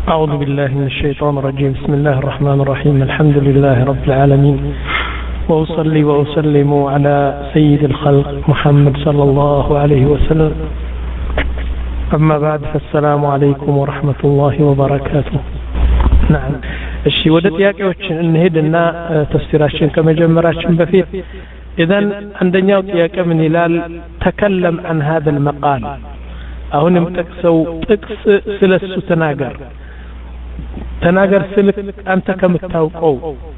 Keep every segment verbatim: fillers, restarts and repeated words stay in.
أعوذ بالله من الشيطان الرجيم. بسم الله الرحمن الرحيم. الحمد لله رب العالمين، وأصلي وأسلم على سيد الخلق محمد صلى الله عليه وسلم. أما بعد، فالسلام عليكم ورحمة الله وبركاته. نعم، الشيء ودت ياكيوችን እንሄድና ተፍሲራችን ከመጀመራችን በፊት إذن عندنا ጥያቄ ምን ይላል? ተከለም عن هذا المقال አሁንም ጠቅሰው ጥቅስ ስለሱ ተናገር ተናገር ስልክ አንተ ከምታውቀው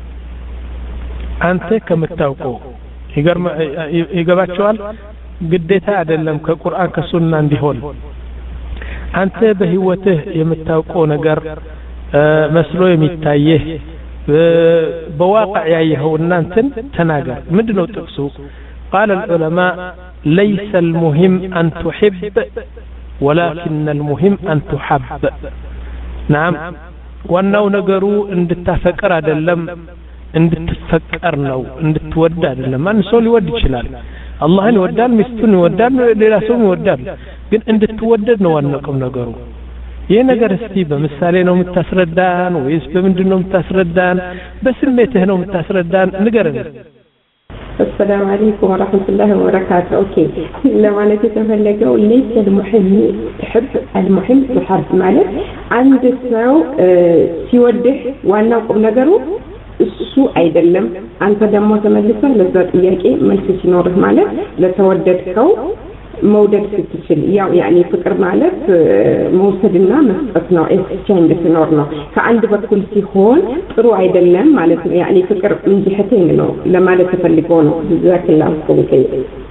አንተ ከምታውቀው ይገርም ይገባቸዋል። ግዴታ አይደለም ከቁርአን ከሱና እንዲሆን አንተ በህይወትህ የምታውቀው ነገር መስሎ የሚታየህ በواقع ያየኸው እናንተን ተናገር። ምንድነው ጥቅሱ? قال العلماء ليس المهم أن تحب ولكن المهم أن تحب. نعم، ዋናው ነገሩ እንድታፈቅር አይደለም እንድትፈቀር ነው፣ እንድትወድ አይደለም። ማን ሰው ሊወድ ይችላል፣ አላህን ይወዳል፣ ሚስቱን ይወዳል፣ ሌላ ሰው ይወዳል። ግን እንድትወደድ ነው ዋናው ቁም ነገሩ። ይሄ ነገር እስቲ በምሳሌ ነው የምታስረዳን ወይስ በምንድን ነው የምታስረዳን? በስሜትህ ነው የምታስረዳን? ንገረን። السلام عليكم ورحمة الله وبركاته. أوكي، لما أنا تتفلقوا ليس المهم تحب، المهم تحب. مالك عند الساو سيوده وانا قم نقروا السوء أيدلم أنت دمو تملسا لذات إياك ملك سنوره مالك لتوددكو مودد ستشل يعني فكر مالك موسدنا مسقطنا إسكان سنورنا فعند بكل سيخون طرو أيدلم مالك يعني فكر من جهتين له لما لا تفلقونه. جزاك الله خير.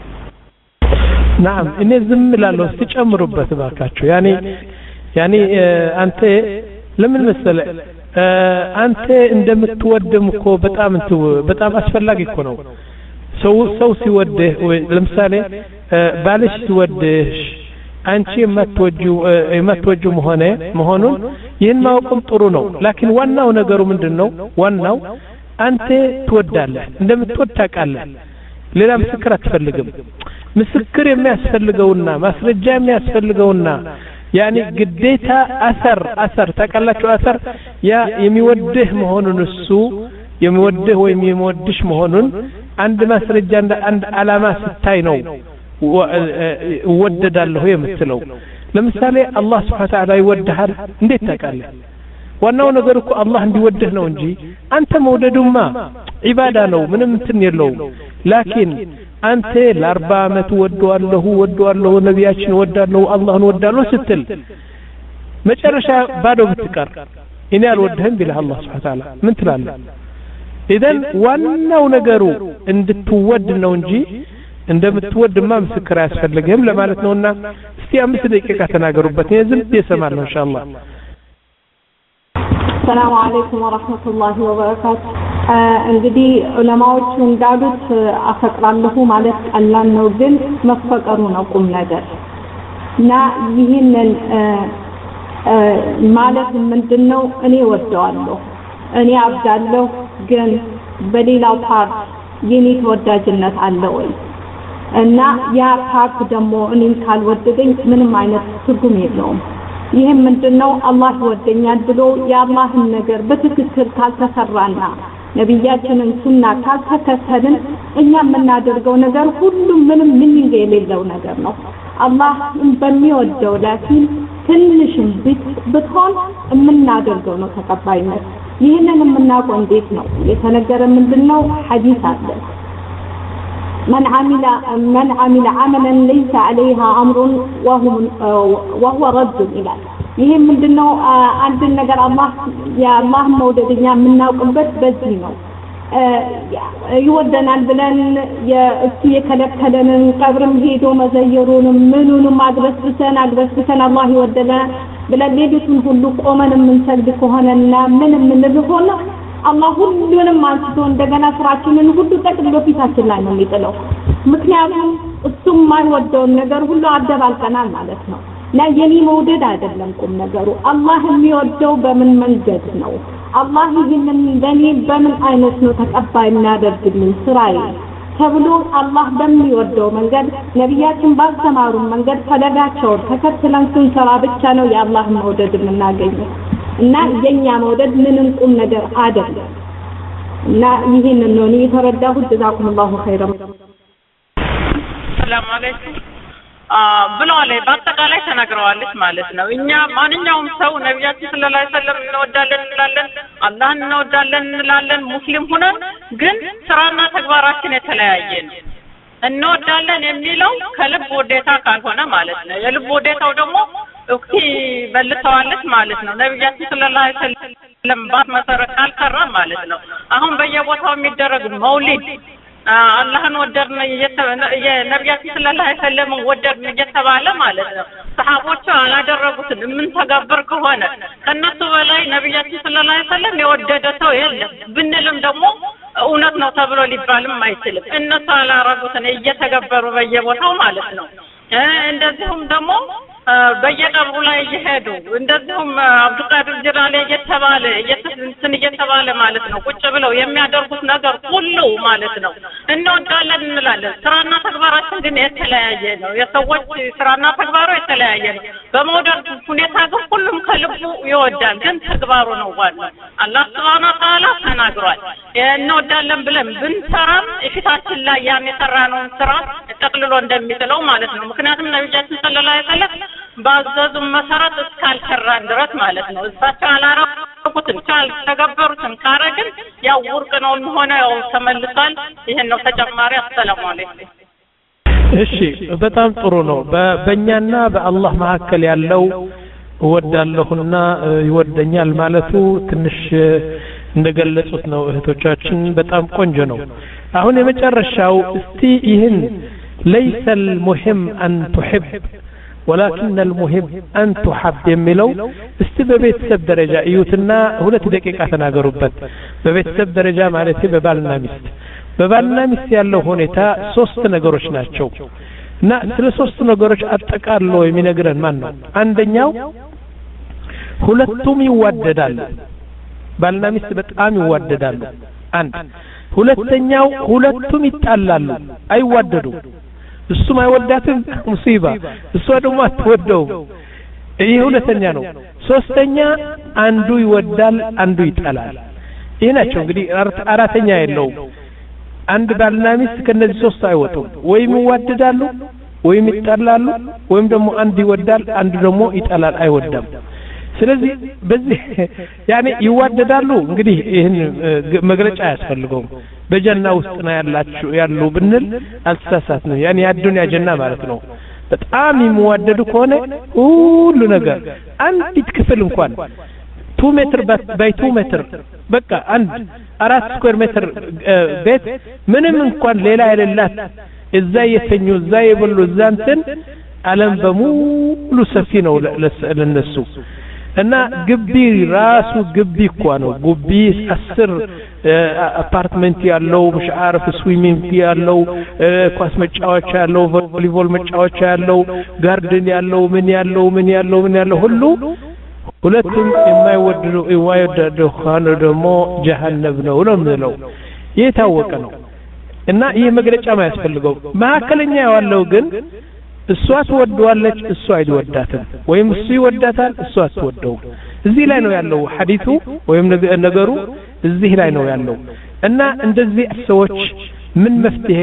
نعم، إني زم لا لو تجمروا بتباركاتشو يعني يعني آه أنت لمن مثل آه أنت عندما تودمكو بتأم أنت بتأم أسفل لاقي كونو سو سو سيوده لمثالي آه بالش سيودهش أنت ما توجو آه ما توجو مهنة مهنون ين ما وقم طرونو، لكن وانا ونجرو من دنو وانا أنت تودله عندما تودك الله للا مسكرة تفلقم مسكر ما يسفلقونا مسرجة ما يسفلقونا يعني قديتها أثر أثر تكلت أثر يا يميوده مهونون السوء يميوده ويميودش مهونون عند مسرجة عند عند علامات ستاينو وودد الله يمثلو. لمثالي الله سبحانه وتعالى يودها نديت تكلم ዋናው ነገር እኮ አላህ እንዲወደህ ነው እንጂ አንተ መውደዱማ ዒባዳ ነው፣ ምንም እንትን የለውም። ላኪን አንተ ለአርባ ዓመት ወደዋለሁ ወደዋለሁ ነቢያችን ወዳለሁ አላህን ወዳለሁ ስትል መጨረሻ ባዶ ብትቀር እኔ አልወደህም ቢልህ አላህ ሱብሓነሁ ወተዓላ ምን ትላለህ? ኢዘን ዋናው ነገሩ እንድትወድ ነው እንጂ እንደምትወድማ ምስክር አያስፈልግህም ለማለት ነውና እስቲ አምስት ደቂቃ ተናገሩበት። እኔ ዝም ብዬ እሰማለሁ ኢንሻአላህ። السلام عليكم ورحمة الله وبركاته. እንግዲህ ዑለማዎቹ እንዳሉት አፈቅራለሁ ማለት ቀላል ነው፣ ግን መፈቀሩ ነው ቁም ነገር እና ይህንን ማለት ምንድነው? እኔ ወደዋለሁ እኔ አብዳለሁ፣ ግን በሌላው ፓርት የኔ ተወዳጅነት አለ ወይ? እና ያ ፓርት ደግሞ እኔን ካልወደደኝ ምንም አይነት ትርጉም የለውም። ይሄም ምንድነው? አላህ ይወደኛል ብሎ የአላህን ነገር በትክክል ካልተሰራና ነብያችንን ሱና ካልተከተልን እኛ የምናደርገው ነገር ሁሉ ምንም ምንም የሌለው ነገር ነው። አላህ በሚወደው ላኪን ትንሽም ብትሆን የምናደርገው ነው ተቀባይነት። ይሄንን የምናውቀው እንዴት ነው? የተነገረ ምንድነው? ሐዲስ አለ من عمل من عمل عملا ليس عليها امر وهو وهو رد الى ይሄ ምንድነው? አንድ ነገር አላህ የአላህ መውደድኛ የምናውቅበት በዚህ ነው። ይወደናል ብለን የእሱ የከለከለንን ቀብርም ሄዶ መዘየሩንም ምኑንም አድረስብሰን አድረስብሰን አላህ ይወደና ብለን ሌሊቱን ሁሉ ቆመን የምንሰግድ ከሆነና ምን ምን ሆነ አላህ ሁሉንም አንስቶ እንደገና ስራችንን ሁሉ ጠቅልሎ ፊታችን ላይ ነው የሚጥለው። ምክንያቱም እሱም ማይወደውን ነገር ሁሉ አደባልቀናል ማለት ነው። ለየኔ መውደድ አይደለም ቁም ነገሩ፣ አላህ የሚወደው በምን መንገድ ነው? አላህ ይህንን ለኔ በምን አይነት ነው ተቀባይ የሚያደርግልኝ ስራዬ ተብሎ አላህ በሚወደው መንገድ ነብያችን ባስተማሩን መንገድ ፈለጋቸውን ተከትለን ስንሰራ ብቻ ነው የአላህ መውደድ የምናገኘው። እና የኛ መውደድ ምንም ቁም ነገር አይደለም እና ይሄንን ነው እኔ የተረዳሁት ጀዛኩሙላሁ ኸይረን ሰላም አለይኩም ብለዋል በአጠቃላይ ተናግረዋለች ማለት ነው እኛ ማንኛውም ሰው ነብያችን ሰለላሁ ዐለይሂ ወሰለም እንወዳለን እንላለን አላህን እንወዳለን እንላለን ሙስሊም ሆነን ግን ስራና ተግባራችን የተለያየ ነው እንወዳለን የሚለው ከልብ ወዴታ ካልሆነ ማለት ነው የልብ ወዴታው ደግሞ እክቲ በልተዋለች ማለት ነው ነብያችን ሰለላሁ ዐለይሂ ወሰለም ባስ መሰረት ካልሰራ ማለት ነው አሁን በየቦታው የሚደረግ መውሊድ አላህን ወደድን የነብያችን ሰለላሁ ዐለይሂ ወሰለም ወደድን እየተባለ ማለት ነው ሰሃቦቹ አላደረጉትን ምን ተጋበር ከሆነ ከነሱ በላይ ነብያችን ሰለላሁ ዐለይሂ ወሰለም የወደደ ሰው የለም ብንልም ደግሞ እውነት ነው ተብሎ ሊባልም አይችልም እነሱ አላረጉትን እየተገበሩ በየቦታው ማለት ነው እንደዚሁም ደግሞ በየቀብሩ ላይ እየሄዱ እንደዚሁም አብዱልቃድር ጅላኒ እየተባለ እየተንትን እየተባለ ማለት ነው ቁጭ ብለው የሚያደርጉት ነገር ሁሉ ማለት ነው እንወዳለን እንላለን ስራና ተግባራችን ግን የተለያየ ነው የሰዎች ስራና ተግባሩ የተለያየ ነው በመውደድ ሁኔታ ግን ሁሉም ከልቡ ይወዳል ግን ተግባሩ ነው ዋናው አላህ Subhanahu Wa Ta'ala ተናግሯል እንወዳለን ብለን ብንሰራም እፊታችን ላይ ያን የሰራነውን ስራ ተጠቅልሎ እንደሚጥለው ማለት ነው ምክንያቱም ነብያችን ሰለላሁ ዐለይሂ ወሰለም ባዘዙ መሰረት እስካልሰራን ድረስ ማለት ነው እሳቸው አላረጉትን ካልተገበሩትን ካረግን ያው ውርቅ ነው ሆነ ያው ተመልሷል ይሄን ነው ተጨማሪ አሰላሙ አለይኩም እሺ በጣም ጥሩ ነው በእኛና በአላህ መካከል ያለው ወዳለሁና ይወደኛል ማለቱ ትንሽ እንደገለጹት ነው እህቶቻችን በጣም ቆንጆ ነው አሁን የመጨረሻው እስቲ ይህን ليس المهم أن تحب ولكن المهم أن تحب يميلو استبابيت سب درجة ايوتنا هنا تدقيقة تناقربت ببيت سب درجة مالتي ببالنا مست ببالنا مست يالله هونيتا سوست نقروش ناتشو نا سل سوست نقروش اتقار لو يمين اقرن مانو عندنياو ሁለቱም ይዋደዳሉ ባልና ሚስት በጣም ይዋደዳሉ አንድ ሁለተኛው ሁለቱም ይጣላሉ አይዋደዱ እሱም አይወዳትም ሙሲባ እሷ ደግሞ አትወደውም ይሄ ሁለተኛ ነው ሶስተኛ አንዱ ይወዳል አንዱ ይጣላል ይሄ ናቸው እንግዲህ አራተኛ የለው አንድ ባልና ሚስት ከነዚህ ሶስት አይወጡም ወይም ይዋደዳሉ ወይም ይጣላሉ ወይም ደግሞ አንዱ ይወዳል አንዱ ደግሞ ይጣላል አይወዳም ስለዚህ በዚህ ያኔ ይዋደዳሉ እንግዲህ ይሄን መግለጫ ያስፈልገው በጀና ውስጥ ነው ያላችሁ ያሉ ብንል አልተሳሳት ነው ያኔ ያዱንያ ጀና ማለት ነው በጣም የሚዋደዱ ከሆነ ሁሉ ነገር አንዲት ክፍል እንኳን two ሜትር ባይ two ሜትር በቃ አንድ አራት ስኩዌር ሜትር ቤት ምንም እንኳን ሌላ የሌላት እዛ የተኙ እዛ የበሉ እዛ እንትን ዓለም በሙሉ ሰፊ ነው ለነሱ እና ግቢ ራሱ ግቢ እኮ ነው ግቢ አስር አፓርትመንት ያለው مش عارف ስዊሚንግ ያለው ኳስ መጫወቻ ያለው ቮሊቦል መጫወቻ ያለው ጋርደን ያለው ምን ያለው ምን ያለው ምን ያለው ሁሉ ሁለቱም የማይወደዱ የማይወደዱ ኻነ ደግሞ ጀሃነም ነው ነው የታወቀ ነው እና ይሄ መግለጫ ማያስፈልገው ማከለኛ ያለው ግን እሷ ትወደዋለች እሷ አይወዳትም ወይም እሱ ይወዳታል እሷ አትወደው እዚህ ላይ ነው ያለው ሐዲሱ ወይም ነገሩ እዚህ ላይ ነው ያለው እና እንደዚህ ሰዎች ምን መፍትሄ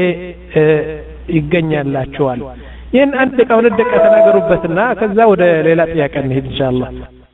ይገኛላቸዋል ይሄን አንድ ደቂቃ ሁለት ደቂቃ ተናገሩበትና ከዛ ወደ ሌላ ጥያቄ እንሄድ ኢንሻአላህ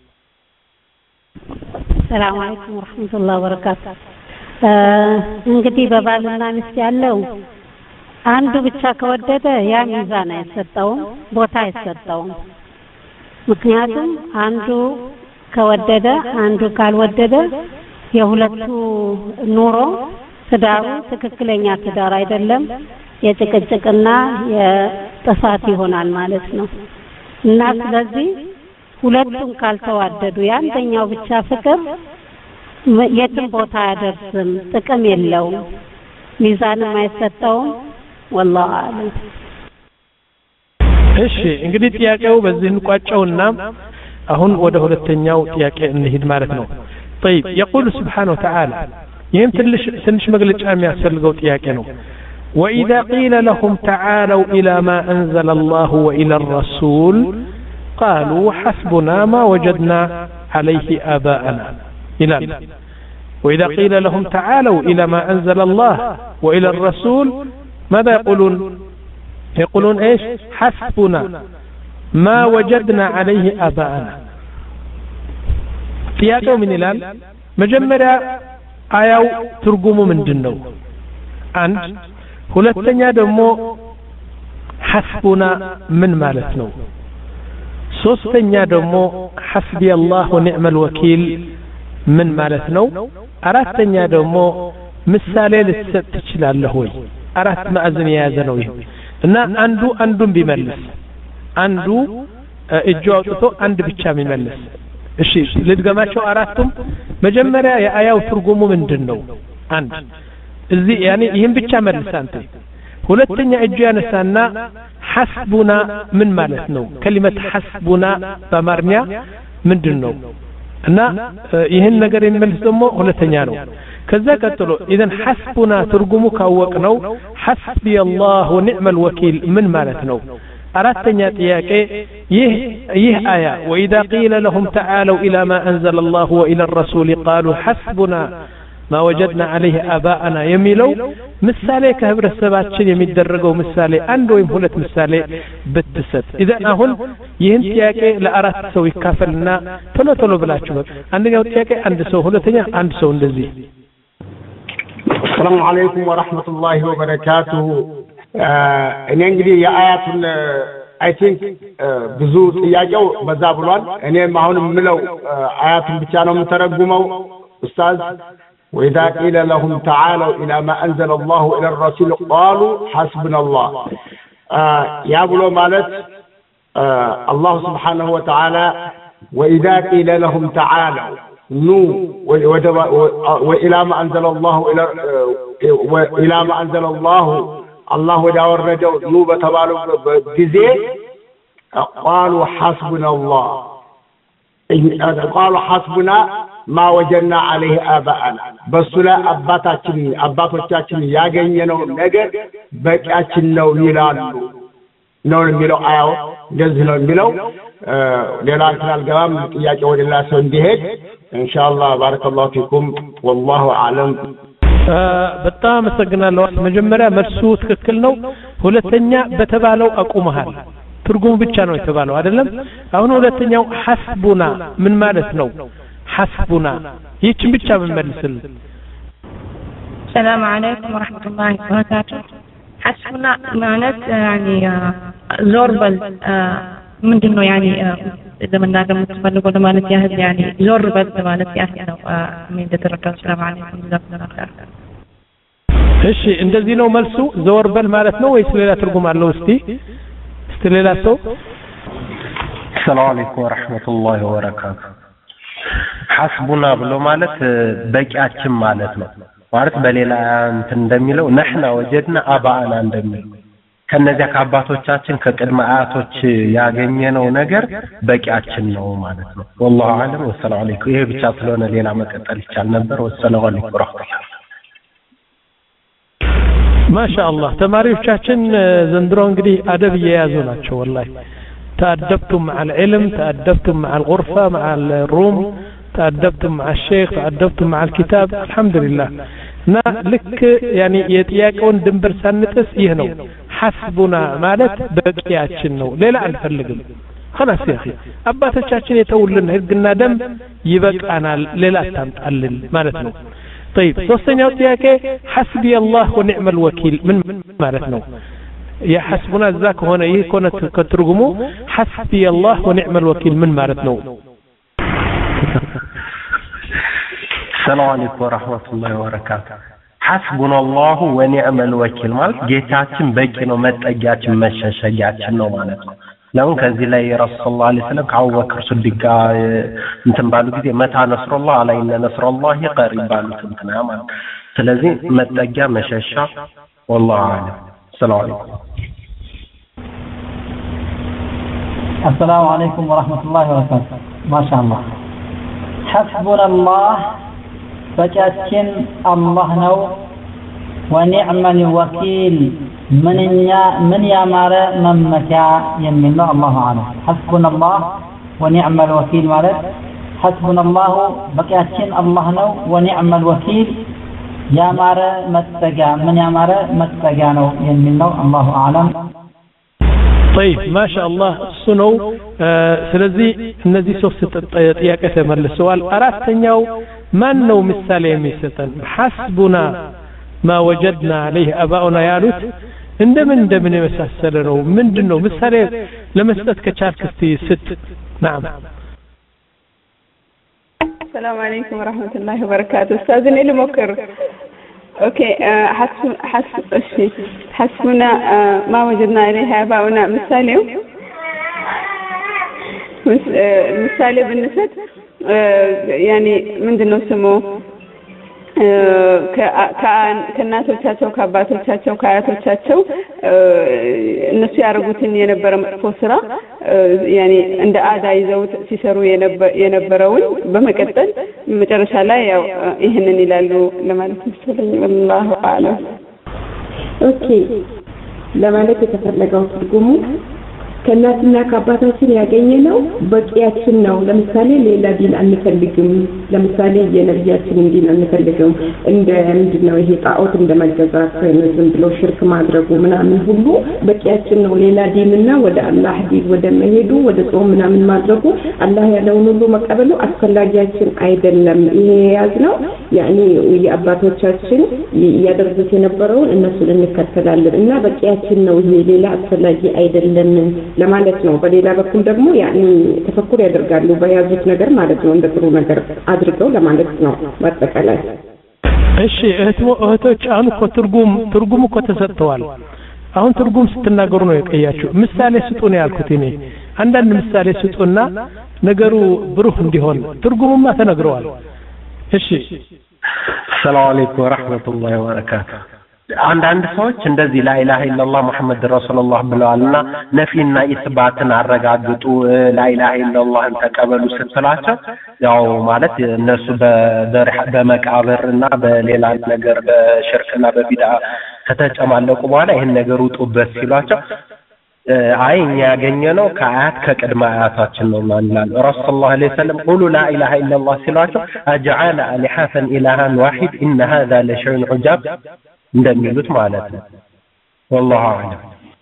ሰላም አለይኩም ወራህመቱላሂ ወበረካቱ እንግዲህ በባልና ሚስት ያለው አንዱ ብቻ ከወደደ ያ ሚዛን አይሰጠውም ቦታ አይሰጠውም ምክንያቱም አንዱ ከወደደ አንዱ ካልወደደ የሁለቱ ኑሮ ትዳሩ ትክክለኛ ትዳር አይደለም የጭቅጭቅና የጥፋት ይሆናል ማለት ነው እና ስለዚህ ሁለቱም ካልተዋደዱ ያንተኛው ብቻ ፍቅር የትም ቦታ አይደርስም ጥቅም የለውም ሚዛንም አይሰጠውም والله اعلم እሺ እንግዲህ ጥያቄው በዚህ እንቋጨውና አሁን ወደ ሁለተኛው ጥያቄ እንሂድ ማለት ነው طيب يقول سبحانه وتعالى ይህም ትንሽ ትንሽ መግለጫ የሚያስፈልገው ጥያቄ ነው واذا قيل لهم تعالوا الى ما انزل الله والى الرسول قالوا حسبنا ما وجدنا عليه آباءنا إلى وإذا قيل لهم تعالوا إلى ما أنزل الله وإلى الرسول ماذا يقولون يقولون إيش حسبنا ما وجدنا عليه آباءنا ጥያቄው ምን ይላል መጀመሪያ አያው ትርጉሙ ምንድነው አንድ ሁለተኛ ደግሞ ሐስቡና ምን ማለት ነው ሶስተኛ ደግሞ ሐስቢ አላህ ወኒዕመል ወኪል ምን ማለት ነው አራተኛ ደግሞ ምሳሌ ልትሰጥ ትችላለህ ወይ አራት ማዕዘን የያዘ ነው ይሄ እና አንዱ አንዱን ቢመልስ አንዱ እጁ አውጥቶ አንድ ብቻ የሚመልስ እሺ ልድገማቸው አራቱም መጀመሪያ የአያው ትርጉሙ ምንድነው አንድ እዚህ ያኒ ይሄን ብቻ መልስ አንተ ሁለተኛ እጁ ያነሳና ሐስቡና ምን ማለት ነው ከሊመት ሐስቡና በአማርኛ ምንድነው እና ይሄን ነገር የሚመልስ ደግሞ ሁለተኛ ነው ከዛ ቀጥሎ ኢዘን ሐስቡና ትርጉሙ ካወቅነው ሐስቢ አላህ ወኒዕመል ወኪል ምን ማለት ነው አራተኛ ጥያቄ ይህ ይህ አያ ወኢዛ ቂለ ለሁም ተዓለው ኢላ ማ አንዘለ አላህ ወኢላ الرسول قالوا حسبنا ما وجدنا عليه آباءنا የሚለው ምሳሌ ከህብረተሰባችን የሚደረገው ምሳሌ አንድ ወይም ሁለት ምሳሌ ብትሰጥ ኢዘን አሁን ይህን ጥያቄ ለአራት ሰው ይካፈልና ቶሎ ቶሎ ብላችሁ አንደኛው ጥያቄ አንድ ሰው ሁለተኛ አንድ ሰው እንደዚህ السلام عليكم ورحمة الله وبركاته እኔ እንግዲህ የአያቱን አይ ቲንክ ብዙ ጥያቄው በዛ ብሏል እኔም አሁን ምለው አያቱን ብቻ ነው የምተረጉመው ኡስታዝ وإذا قيل لهم تعالوا إلى ما أنزل الله إلى الرسول قالوا حسبنا الله يا بلو مالت الله سبحانه وتعالى وإذا قيل لهم تعالوا نو وإلى ما أنزل الله إلى وإلى ما أنزل الله الله ودا ورجو نو بتبالو بجزء قالوا حسبنا الله قالوا حسبنا ما وجدنا عليه آباءنا بسلا أباتاችን አባቶቻችን ያገኘነው ነገር በቂያችን ነው ይላሉ ነው የሚለው አያው እንደዚህ ነው የሚለው ሌላ አልገባም ጥያቄ ወደላ ሰው እንዲሄድ ኢንሻአላህ ባረከላሁ ፊኩም والله اعلم በጣም አመሰግናለሁ መጀመሪያ መልሱ ትክክል ነው ሁለተኛ በተባለው አቁመሃል ትርጉሙ ብቻ ነው የተባለው አይደለም አሁን ሁለተኛው ሐስቡና ምን ማለት ነው حسبنا يجي بيتشا بنملسل السلام عليكم ورحمة الله وبركاته حسبنا معنات يعني زوربل من دونه يعني إذا من ناقم تفلق ولا مالت ياهد يعني زوربل مالت ياهد من دترك السلام عليكم جزاكم الله خير እሺ እንደዚህ ነው መልሱ ዘወርበል ማለት ነው ወይስ ሌላ ትርጉም አለው እስቲ እስቲ ሌላ ሰው السلام عليكم ورحمة الله وبركاته حسبنا ብሎ ማለት በቂያችን ማለት ነው ማለት በሌላ እንትን እንደሚለው نحن وجدنا آباءنا እንደሚለው ከነዚያ ከአባቶቻችን ከቅድመ አያቶች ያገኘነው ነገር በቂያችን ነው ማለት ነው والله اعلم والسلام عليكم ይሄ ብቻ ስለሆነ ሌላ መቀጠል ይቻል ነበር والسلام عليكم ورحمة الله ما شاء الله ተማሪዎቻችን ዘንድሮ እንግዲህ አደብ እየያዙ ናቸው والله تأدبتم مع العلم تأدبتم مع الغرفة مع الروم تأدبتم مع الشيخ تأدبتم مع الكتاب الحمد لله نا لك يعني يتياقون دنبر سانتس يهنو حسبنا مالت بقياتشن نو ليلا الفلقم خلاص يا أخي أباتشاتشن يتولن هرقنا دم يبقى ليلا تامتقلل مالتنو طيب سوستن يوتياكي حسبي الله ونعم الوكيل من مالتنو يا حسبنا ذاك هنا يكون كترجمه حسبي الله ونعم الوكيل من مارتنا السلام عليكم ورحمة الله وبركاته حسبنا الله ونعم الوكيل مالك جيتاችን በቂ ነው መጠጊያችን መሸሸጊያችን ነው ማለት ነው ለምን ከዚህ ላይ ረሱል ሰለላሁ ዐለይሂ ወሰለም ከአቡበክር ሲዲቅ ጋር እንትን ባሉ ጊዜ መታ ነስሩላህ አለይና ነስሩላህ ይቀርብ ባሉት እንትና ማለት ስለዚህ መጠጊያ መሸሻ والله اعلم السلام عليكم السلام عليكم ورحمة الله وبركاته ما شاء الله حسبنا الله فجأتين الله نو ونعم الوكيل من من يامر ممتع يمن الله عنه حسبنا الله ونعم الوكيل مالك حسبنا الله بقياتين الله نو ونعم الوكيل يامر متجا من يامر متجا نو يمن الله أعلم. طيب ما شاء الله سنو سلزي النزي سوست ጥያቄ ተመልሰዋል አራተኛው ማን ነው ምሳሌ የሚሰጠን حسبنا ما وجدنا عليه اباؤنا ያሉት እንደምን እንደምን የመሳሰለ ነው ምንድነው ምሳሌ ለመስጠት ከቻልክ እስቲ ስጥ نعم السلام عليكم ورحمة الله وبركاته استاذن لي مكر اوكي حسب حسب الشيء حسبنا ما وجدنا عليه اباؤنا مثالي مثالي بالنسبة يعني من دنو سمو ከእናቶቻቸው ከአባቶቻቸው ከአያቶቻቸው እነሱ ያረጉትን የነበረ መጥፎ ስራ ያኒ እንደ አዳ ይዘው ሲሰሩ የነበረውን በመቀጠል መጨረሻ ላይ ያው ይሄንን ይላሉ ለማለት መሰለኝ والله اعلم ኦኬ ለማለት የተፈለገው ትርጉሙ ከእናትና ከአባታችን ያገኘነው በቂያችን ነው ለምሳሌ ሌላ ዲን አንፈልግም ለምሳሌ የነብያችን ዲን አንፈልግም እንደ ምንድነው ይሄ ጣዖት እንደመገዛት ዝም ብሎ ሽርክ ማድረጉ ምናምን ሁሉ በቂያችን ነው ሌላ ዲንና ወደ አላህ ዲን ወደ መሄዱ ወደ ጾም ምናምን ማድረጉ አላህ ያለውን ሁሉ መቀበሉ አስፈላጊያችን አይደለም ይሄ ያዝነው ያኒ የአባቶቻችን ያደረጉት የነበረውን እነሱን እንከተላለን እና በቂያችን ነው ይሄ ሌላ አስፈላጊ አይደለም ለማለት ነው በሌላ በኩል ደግሞ ያኒ ተፈኩር ያደርጋሉ በያዙት ነገር ማለት ነው እንደ ጥሩ ነገር አድርገው ለማለት ነው በአጠቃላይ እሺ እህቶች አሁን እኮ ትርጉም ትርጉም እኮ ተሰጥቷል አሁን ትርጉም ስትናገሩ ነው የቀያችሁ ምሳሌ ስጡን ያልኩት እኔ አንዳንድ ምሳሌ ስጡና ነገሩ ብሩህ እንዲሆን ትርጉሙማ ተነግረዋል እሺ ሰላም አለይኩም ወራህመቱላሂ ወበረካቱ አንዳንድ ሰዎች እንደዚህ ላኢላሃ ኢላላህ ሙሐመድ ረሱላህ ብለዋልና ነፊና ኢስባትን አረጋግጡ ላኢላሃ ኢላላህን ተቀበሉ ስትላቸው ያው ማለት እነሱ በመቃብርና በሌላ ነገር በሽርክና በቢድዓ ከተጨማለቁ በኋላ ይሄን ነገር ውጡበት ሲሏቸው አይ እኛ ያገኘነው ከአያት ከቅድመ አያታችን ነው ማለት ረሱላህ ሰለላሁ ዐለይሂ ወሰለም ቁሉ ላ ኢላሃ ኢላላህ ሲሏቸው አጅዓለ አሊሐተን ኢላሃን ዋሂድ ኢነ ሃذا ለሸይء ዑጃብ እንደሚሉት ማለት ነው والله اعلم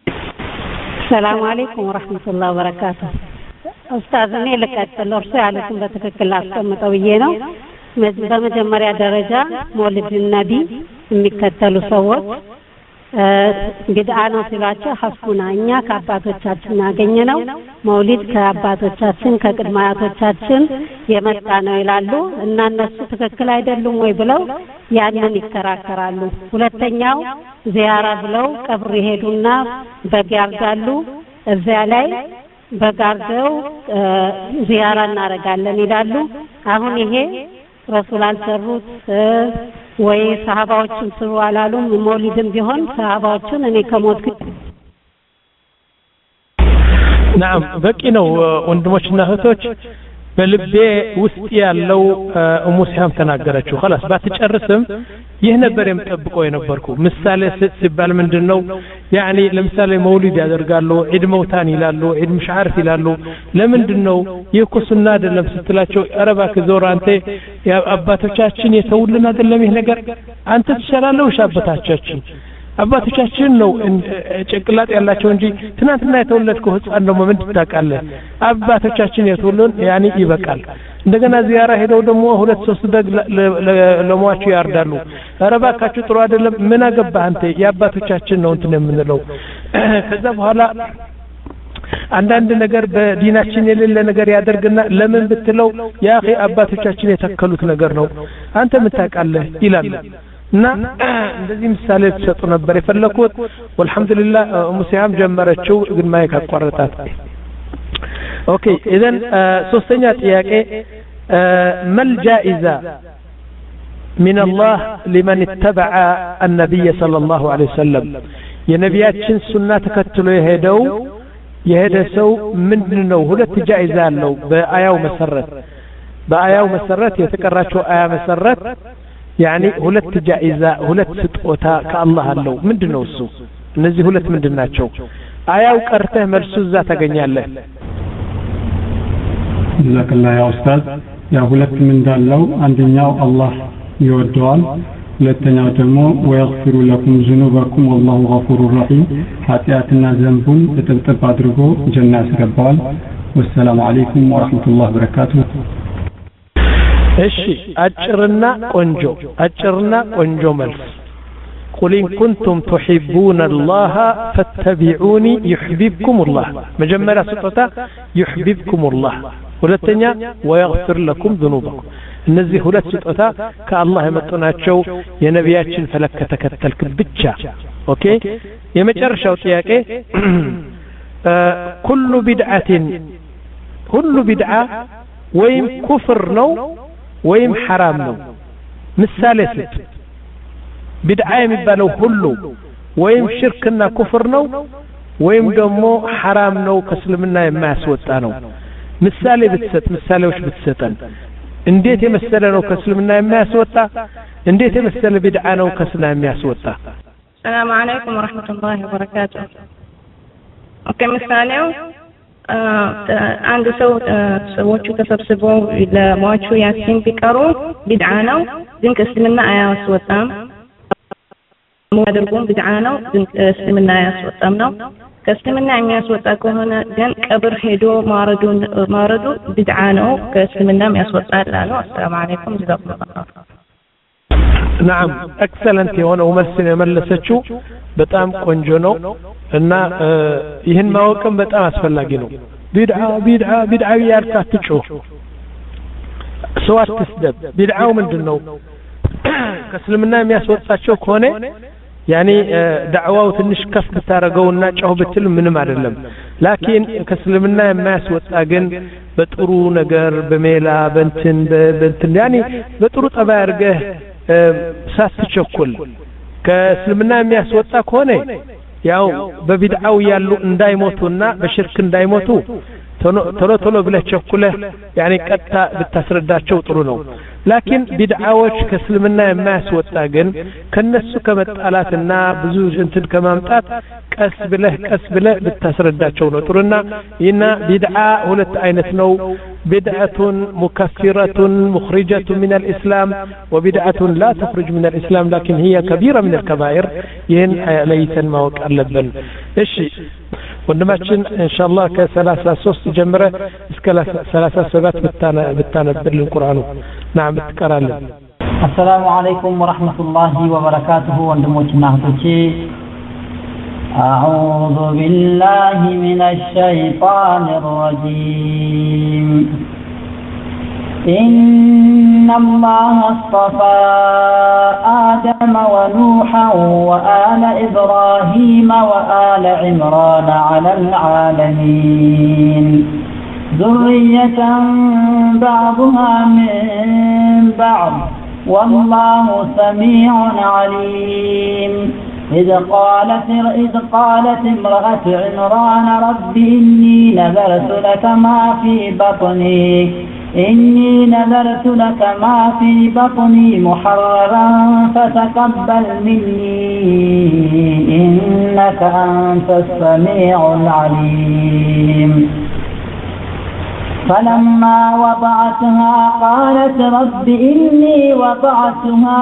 السلام عليكم ورحمه الله وبركاته ኡስታዝ እኔ ለቀጥል እርሱ ያሉትን በትክክል አስቀምጠው ብዬ ነው በመጀመሪያ ደረጃ መውሊድ ነቢ የሚከተሉ ሰዎች ቢድዓ ነው ሲሏቸው ሐስቡና እኛ ከአባቶቻችን ያገኘነው መውሊድ ከአባቶቻችን ከቅድማያቶቻችን የመጣ ነው ይላሉ እና እነሱ ትክክል አይደሉም ወይ ብለው ያንን ይከራከራሉ ሁለተኛው ዚያራ ብለው ቀብር ይሄዱና በግ ያርዳሉ እዚያ ላይ በጋርደው ዚያራ እናረጋለን ይላሉ አሁን ይሄ ረሱል አልሰሩት ወይ ሰሃባዎችን ስሩ አላሉም መውሊድም ቢሆን ሰሃባዎችን እኔ ከሞት نعم በቂ ነው ወንድሞችና እህቶች በልቤ ውስጥ ያለው ኡሙ ሲሃም ተናገረችው خلاص ባትጨርስም ይህ ነበር የምጠብቀው የነበርኩ ምሳሌ ሲባል ምንድነው ያኒ ለምሳሌ መውሊድ ያደርጋሉ ዒድ መውታን ይላሉ ዒድ ምሽዓርፍ ይላሉ ለምንድነው ይህ ሱና አይደለም ስትላቸው አረባ ከዞር አንተ አባቶቻችን የተውልን አይደለም ይህ ነገር አንተ ትሻላለህ ሻበታቻችን አባቶቻችን ነው ጭቅላት ያላቸው እንጂ ትናንትና የተወለድከው ህፃን ነው ምን ትታቃለህ አባቶቻችን የተወሉን ያኒ ይበቃል እንደገና ዚያራ ሄደው ደግሞ ሁለት ሶስት ደግ ለሟቹ ያርዳሉ አረባካችሁ ጥሩ አይደለም ምን አገባ አንተ የአባቶቻችን ነው እንትን የምንለው ከዛ በኋላ አንዳንድ ነገር በዲናችን የሌለ ነገር ያደርግና ለምን ብትለው ያ اخي አባቶቻችን የተከሉት ነገር ነው አንተ ምን ታቃለህ ይላል እና እንደዚህ ምሳሌ ተሰጡ ነበር የፈለኩት والحمدلله ሙሲያም ጀመረችው ግን ማይክ አቋረጣት ኦኬ اذا ሶስተኛ ጥያቄ ما الجائزة من الله لمن اتبع النبي صلى الله عليه وسلم የነቢያችን ሱና ተከትሎ የሄደው የሄደ ሰው ምንድነው ሁለት ጃኢዛ አለው በአያው መሰረት በአያው መሰረት የተቀራቸው አያ መሰረት ያኒ ሁለት ጃኢዛ ሁለት ስጦታ ከአላህ አለው ምንድነው እሱ እነዚህ ሁለት ምንድናቸው አያው ቀርተህ መልሱ እዛ ታገኛለህ ለከላ ያ ኡስታዝ ያ ሁለት ምን እንዳለው አንደኛው አላህ ይወደዋል ሁለተኛው ደግሞ ወይغفر لكم ذنوبكم والله غفور رحيم ኃጢአትና ዘንቡን ተጠብጠብ አድርጎ ጀና ያስገባዋል والسلام عليكم ورحمة الله وبركاته እሺ አጭርና ቆንጆ አጭርና ቆንጆ መልስ قل إن كنتم تحبون الله فاتبعوني يحببكم الله مجمرة سطوتا يحببكم الله ሁለተኛ ويغفر لكم ذنوبكم እነዚህ ሁለት ስጦታ ከአላህ የመጡናቸው የነቢያችን ፈለክ ከተከተልክ ብቻ ኦኬ የመጨረሻው ጥያቄ ኩሉ ቢድዓቲን ሁሉ ቢድዓ ወይም ኩፍር ነው ወይም ሐራም ነው ምሳሌ ስጥ ቢድዓ የሚባለው ሁሉ ወይም ሽርክና ኩፍር ነው ወይም ደግሞ ሐራም ነው ከእስልምና የማያስወጣ ነው ምሳሌ ብትሰጥ ምሳሌዎች ብትሰጠን እንዴት የመሰለ ነው ከእስልምና የሚያስወጣ እንዴት የመሰለ ቢድዓ ነው ከእስልምና የሚያስወጣ ሰላም አለይኩም ወራህመቱላሂ ወበረካቱሁ ኦኬ ምሳሌው አንድ ሰው ሰዎቹ ተሰብስበው ለሟቹ ያሲን ቢቀሩ ቢድዓ ነው ግን ከእስልምና አያስወጣም ሙአደርጉም ቢድዓ ነው ግን ከእስልምና አያስወጣም ነው ከእስልምና የሚያስወጣ ከሆነ ግን ቀብር ሄዶ ማረዱን ማረዱ ቢድዓ ነው ከእስልምና የሚያስወጣል አሉ አሰላሙ አለይኩም ጀዛኩሙላህ نعم excellent የሆነ መልስ የመለሰችው በጣም ቆንጆ ነው እና ይህን ማወቅም በጣም አስፈላጊ ነው ቢድዓ ቢድዓ ቢድዓ ያልክ አትጮህ ሰው አትስደብ ቢድዓው ምንድነው ከእስልምና የሚያስወጣቸው ከሆነ ያኒ ዳዕዋው ትንሽ ከፍ ብታረገውና ጮህ ብትል ምንም አይደለም ላኪን ከእስልምና የማያስወጣ ግን በጥሩ ነገር በሜላ በእንትን በእንትን ያኒ በጥሩ ጠባይ አድርገህ ሳትቸኩል ከእስልምና የሚያስወጣ ከሆነ ያው በቢድዓው ያሉ እንዳይሞቱና በሽርክ እንዳይሞቱ ቶሎ ቶሎ ብለህ ቸኩለህ ያኒ ቀጥታ ብታስረዳቸው ጥሩ ነው ላኪን ቢድዓዎች ከእስልምና የማያስወጣ ግን ከነሱ ከመጣላትና ብዙ እንትን ከማምጣት ቀስ ብለህ ቀስ ብለህ ብታስረዳቸው ነው ጥሩና ይና ቢድዓ ሁለት አይነት ነው ቢድዓቱን ሙከፍረቱን ሙኽሪጀቱን من الاسلام وبدعه لا تخرج من الاسلام لكن هي كبيره من الكبائر ይህን ለይተን ማወቅ አለብን እሺ ወንድማችን ኢንሻአላህ ከ33 ጀምረ እስከ ሰላሳ ሰባት ብታነብልን ቁርአኑ نعم بتقراለን السلام عليكم ورحمة الله وبركاته ወንድሞችና እህቶቼ أعوذ بالله من الشيطان الرجيم إن الله اصطفى آدم ونوحا وآل إبراهيم وآل عمران على العالمين ذرية بعضها من بعض والله سميع عليم إذ قالت إذ قالت امرأة عمران رب إني نذرت لك ما في بطني إني نذرت لك ما في بطني محررا فتقبل مني إنك أنت السميع العليم فلما وضعتها قالت رب إني وضعتها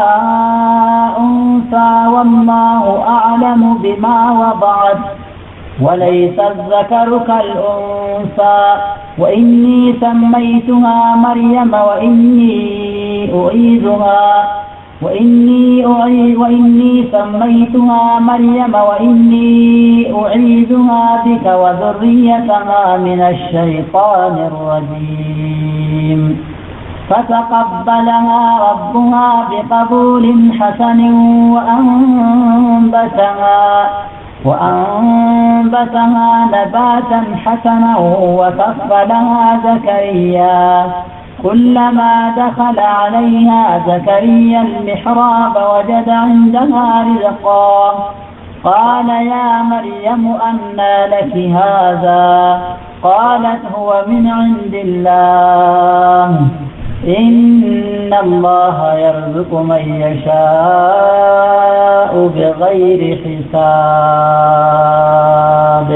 أنثى والله أعلم بما وضعت وليس الذكر كالأنثى وإني سميتها مريم وإني أعيذها وإني أعيذ وإني سميتها مريم وإني أعيذها بك وذريتها من الشيطان الرجيم فتقبلها ربها بقبول حسن وأنبتها وأنبتها نباتا حسنا وكفلها زكريا كلما دخل عليها زكريا المحراب وجد عندها رزقا قال يا مريم أنى لك هذا قالت هو من عند الله إن إن الله يرزق من يشاء بغير حساب.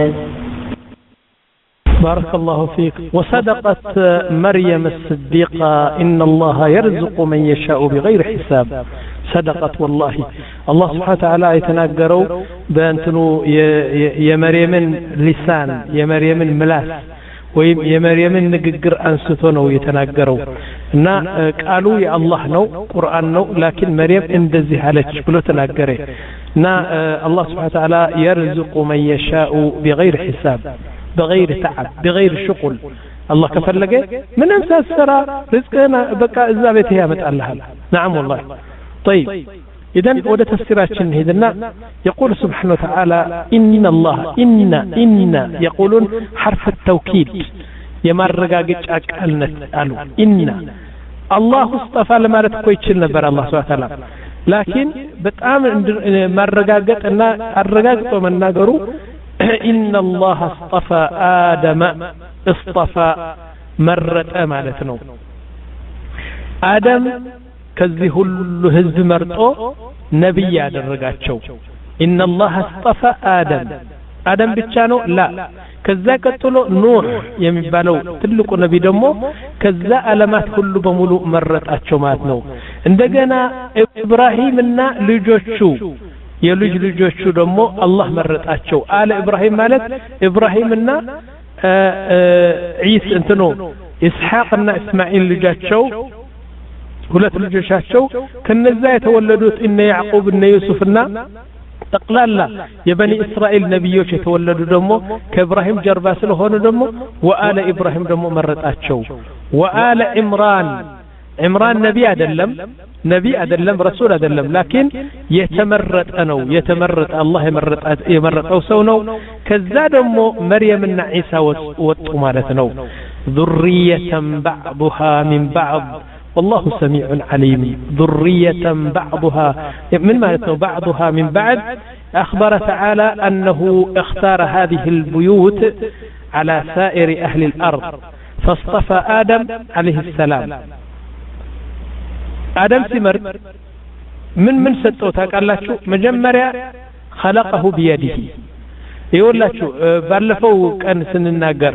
بارك الله فيك. وصدقت مريم الصديقة إن الله يرزق من يشاء بغير حساب. صدقت والله. الله سبحانه وتعالى يتناقروا بأنتنو يا مريم لسان يا مريم ملاس ወይም የመርየምን ንግግር አንስቶ ነው የተናገረው እና ቃሉ የአላህ ነው ቁርአን ነው ላኪን መርየም እንደዚህ አለች ብሎ ተናገረ እና አላህ Subhanahu Wa Ta'ala يرزق من يشاء بغير حساب بغير تعب بغير شغل الله كفلقه من انسى السرى رزقنا بقى اذا بيته يمطالها نعم والله. طيب إذن ودى تفسيراتشن هذنا يقول سبحانه وتعالى إن الله إن إن يقولون حرف التوكيد يمرقاقج أكالنت قالوا إن الله اصطفى لما رتكويتشل نبر الله سبحانه وتعالى لكن بتعامل مرقاقج أن الرقاقج ومن ناقروا إن الله اصطفى آدم اصطفى مرة أمالتنا آدم ከዚህ ሁሉ ህዝብ መርጦ ነብይ ያደረጋቸው ان الله اصطفى آدم آدم ብቻ ነው ላ ከዛ ቀጥሎ ኑህ የሚባለው ትልቁ ነብይ ደግሞ ከዛ ዓለማት ሁሉ በሙሉ መረጣቸው ማለት ነው እንደገና ኢብራሂምና ልጆቹ የልጅ ልጆቹ ደግሞ አላህ መረጣቸው አለ ኢብራሂም ማለት ኢብራሂምና ኢሳ እንትኑ ኢስሐቅና እስማኤል ልጃቸው ሁለት ልጆቻቸው ከነዛ የተወለዱት እነ ያዕቆብ እና ዩሱፍና ጠቅላላ የበኒ እስራኤል ነብዮች የተወለዱ ደግሞ ከኢብራሂም ጀርባ ስለሆነ ደግሞ ወአለ ኢብራሂም ደግሞ መረጣቸው ወአለ ኢምራን ኢምራን ነብይ አይደለም ነብይ አይደለም ረሱል አይደለም ላኪን የተመረጠ ነው የተመረጠ አላህ የመረጣት የመረጠው ሰው ነው ከዛ ደግሞ መርየምና ኢሳ ወጡ ማለት ነው ذرية بعضها من بعض والله سميع عليم ذرية بعضها من معنى بعضها من بعد أخبر تعالى أنه اختار هذه البيوت على سائر أهل الأرض فاصطفى آدم عليه السلام آدم سمر من من ستوتاك الله شو مجمرة خلقه بيده يقول لك شو بلفو كان سن الناقر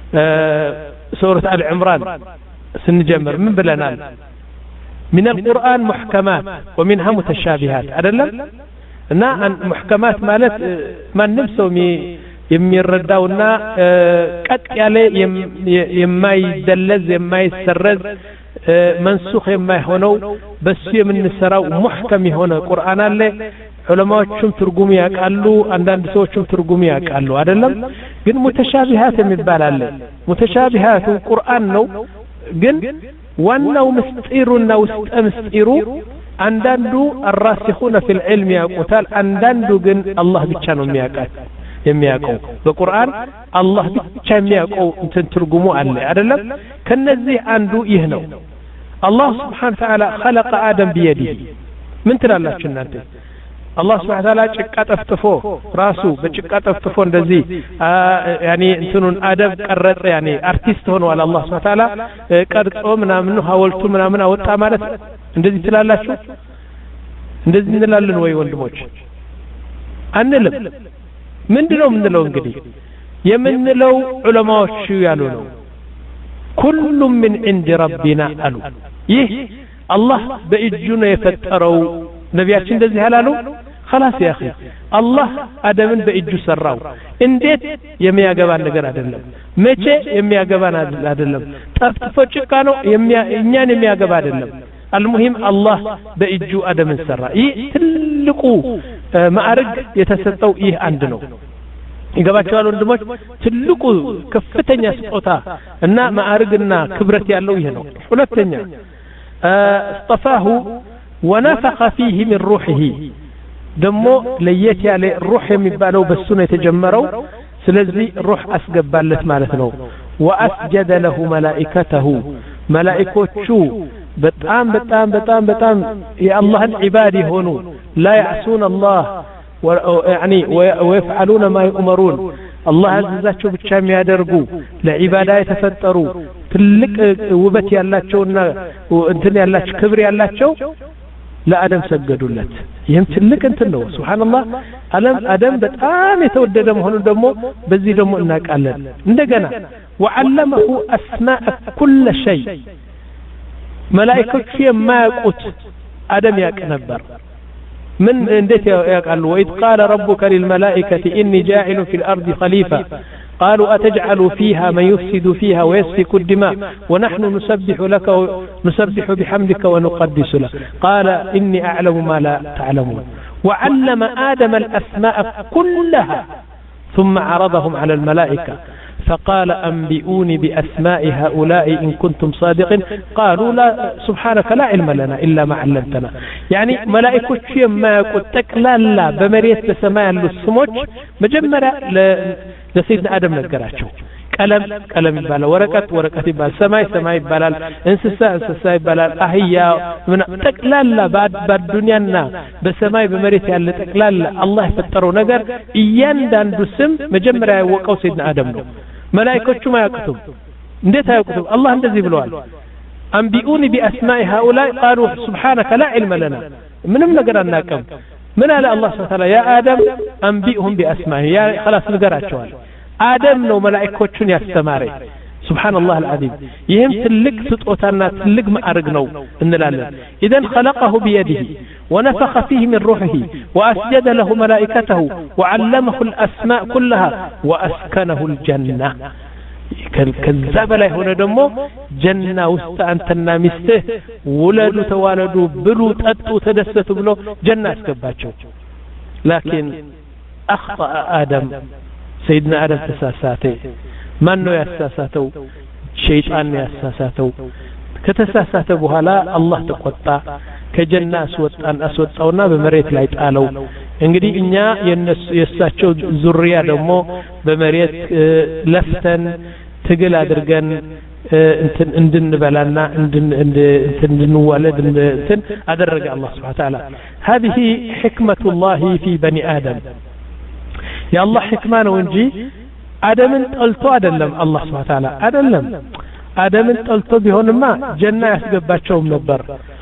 سورة آل عمران سنجمر من بلنال من القرآن محكمات ومنها متشابهات أدلم نا محكمات مالت ما نفسه يميرداونا قد يالي يما يدلز يما يسرز منسوخ يما يهونو بس من السراو محكم يهونا قرآن اللي علماء ترجمي يقالوا عندنا سوتشم ترجمي يقالوا أدلم ግን متشابهات የሚባል አለ متشابهات القرآن ነው ግን ዋናው ምስጢሩና ውስጥ ምስጢሩ አንዳንዱ الراسخون في العلم ያውቁታል አንዳንዱ ግን አላህ ብቻ ነው የሚያውቃት የሚያውቀው በቁርአን አላህ ብቻ የሚያውቀው እንትን ትርጉሙ አለ አይደለም ከነዚህ አንዱ ይህ ነው አላህ Subhanahu Wa Ta'ala خلق آدم بيده ምን ትላላችሁ እናንተ الله سبحانه وتعالى ጭቃ ጠፍጥፎ ራሱ በጭቃ ጠፍጥፎ እንደዚህ ያኒ እንትኑን አደብ ቀረጸ ያኒ አርቲስት ሆኗል الله سبحانه وتعالى ቀርጾ ምናምን ሐውልቱ ምናምን አወጣ ማለት እንደዚህ ትላላችሁ እንደዚህ እንላለን ወይ ወንድሞች አንልም ምንድነው ምንለው እንግዲህ የምንለው ዑለማዎቹ ያሉ ነው كل من عند ربنا አሉ ይህ አላህ በእጁ ነው የፈጠረው ነቢያችን እንደዚህ ያላሉ خلاص يا اخي الله አደምን በእጁ ሰራው እንዴት የሚያገባን ነገር አይደለም መቼ የሚያገባን አይደለም ጠፍጥፎ ጭቃ ነው እኛን የሚያገባ አይደለም المهم الله በእጁ አደምን ሰራ ይህ ትልቁ ማዕረግ የተሰጠው ይህ አንድ ነው ይገባቸዋል ወንድሞች ትልቁ ከፍተኛ ስጦታ እና ማዕረግና ክብረት ያለው ይሄ ነው ሁለተኛ اصطفاه ونفخ فيه من روحه دمو ليت يالي روح يمبالو بسنة يتجمرو سلزي روح أسقبالت مالتنو وأسجد له ملائكته ملائكوتشو بتام بتام بتام بتام يا الله العبادي هونو لا يعصون الله يعني ويفعلون ما يؤمرون አላህ ያዘዛቸው ብቻ የሚያደርጉ ለዒባዳ የተፈጠሩ ትልቅ ውበት ያላቸውና እንትን ያላቸው ክብር ያላቸው ለአደም ሰገዱለት። ይህም ትልቅ እንትን ነው። ሱብሃንአላህ አለም አደም በጣም የተወደደ መሆኑን ደግሞ በዚህ ደግሞ እናውቃለን። እንደገና ወዓለመሁ አስማء ኩል ሸይ መላእክቶች የማያውቁት አደም ያውቅ ነበር። من اندت يقال وإذ قال ربك للملائكة إني جاعل في الأرض خليفة قالوا أتجعل فيها من يفسد فيها ويسفك الدماء ونحن نسبح لك ونسبح بحمدك ونقدس لك قال إني أعلم ما لا تعلمون وعلم آدم الأسماء كلها ثم عرضهم على الملائكة فقال أنبئوني بأسماء هؤلاء إن كنتم صادقين قالوا لا سبحانك لا علم لنا إلا ما علمتنا. يعني ملائكة شيء ما يقول تكلا بمريت بسماء السموج مجمرة لسيدنا آدم نقرأشوا قلم قلم يبال ورقة ورقة يبال سماء سماء يبال انسساء انسساء يبال أهيا من تكلا بعد بعد دنيانا بسماء بمريت يالله تكلا الله يفتروا نقر إيان دان دسم مجمرة وقو سيدنا آدم نو ملائكة ما يكتب انديتها يكتب الله اندزي بلوال أنبئوني بأسماء هؤلاء قالوا سبحانك لا علم لنا منهم نقرأنا كم من على الله سبحانه وتعالى يا آدم أنبئهم بأسماء يا خلاص نقرأ شوال آدم نو ملائكة يستماري سبحان الله العظيم يهم تلك ستوتنا تلك ما أرقنو إن لا إذن خلقه بيده ونفخ فيه من روحه وأسجد له ملائكته وعلمه الأسماء كلها وأسكنه الجنة كذاب لا هنا دمو جنة وسط أنتنا مسته ولدوا توالدوا بلو تأتوا تدستوا بلو جنة اسكباتشو لكن أخطأ آدم سيدنا آدم تساساته من نو يساساتو شيطان يساساتو ከተሳሳተ በኋላ አላህ ተቆጣ ከጀና አስወጣን አስወጣውና በመሬት ላይ ጣለው። እንግዲህ እኛ የእሳቸው ዙሪያ ደግሞ በመሬት ለፍተን ትግል አድርገን እንትን እንድንበላና እንድን እንድንዋለድ እንትን አደረገ አላህ Subhanahu Wa Ta'ala هذه حكمة الله في بني آدم يا الله حكمة ነው እንጂ አደምን ጠልቶ አይደለም አላህ Subhanahu Wa Ta'ala አይደለም አደምን ጠልቶ ቢሆንማ ጀና ያስገባቸውም ነበር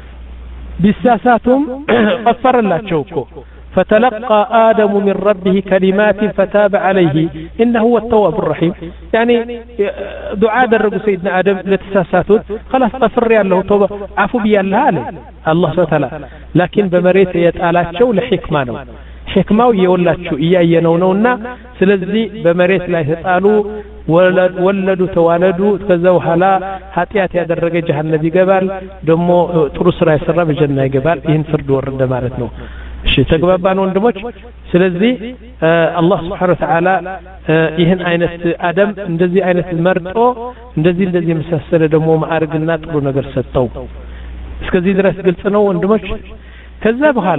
ቢሳሳቱም ቀፈረላቸው እኮ فتلقى آدم من ربه كلمات فتاب عليه إنه هو التواب الرحيم. يعني دعاء درج سيدنا آدم لتساساتون خلاص غفر له توبة عفو بي الله عليه الله سبحانه وتعالى. لكن بمريت يتعالاتشو لحكمانه حكماو يولاتشو إيايا نونونا سلزي بمريت لا يتعالوا ولد ولدوا توالدوا كذا حالا ኃጢአት ያደረገ ጀሃነም ይገባል ደሞ ጥሩ ስራ የሰራ በጀና ይገባል። ይህን ፍርድ ወረደ ማለት ነው። እሺ ተግባባን ወንድሞች። ስለዚህ አላህ Subhanahu Wa Ta'ala ይህን አይነት አደም እንደዚህ አይነት መርጦ እንደዚህ እንደዚህ መሳሰለ ደሞ ማዕርግና ጥሩ ነገር ሰጠው። እስከዚህ ድረስ ግልጽ ነው ወንድሞች። ከዛ በኋላ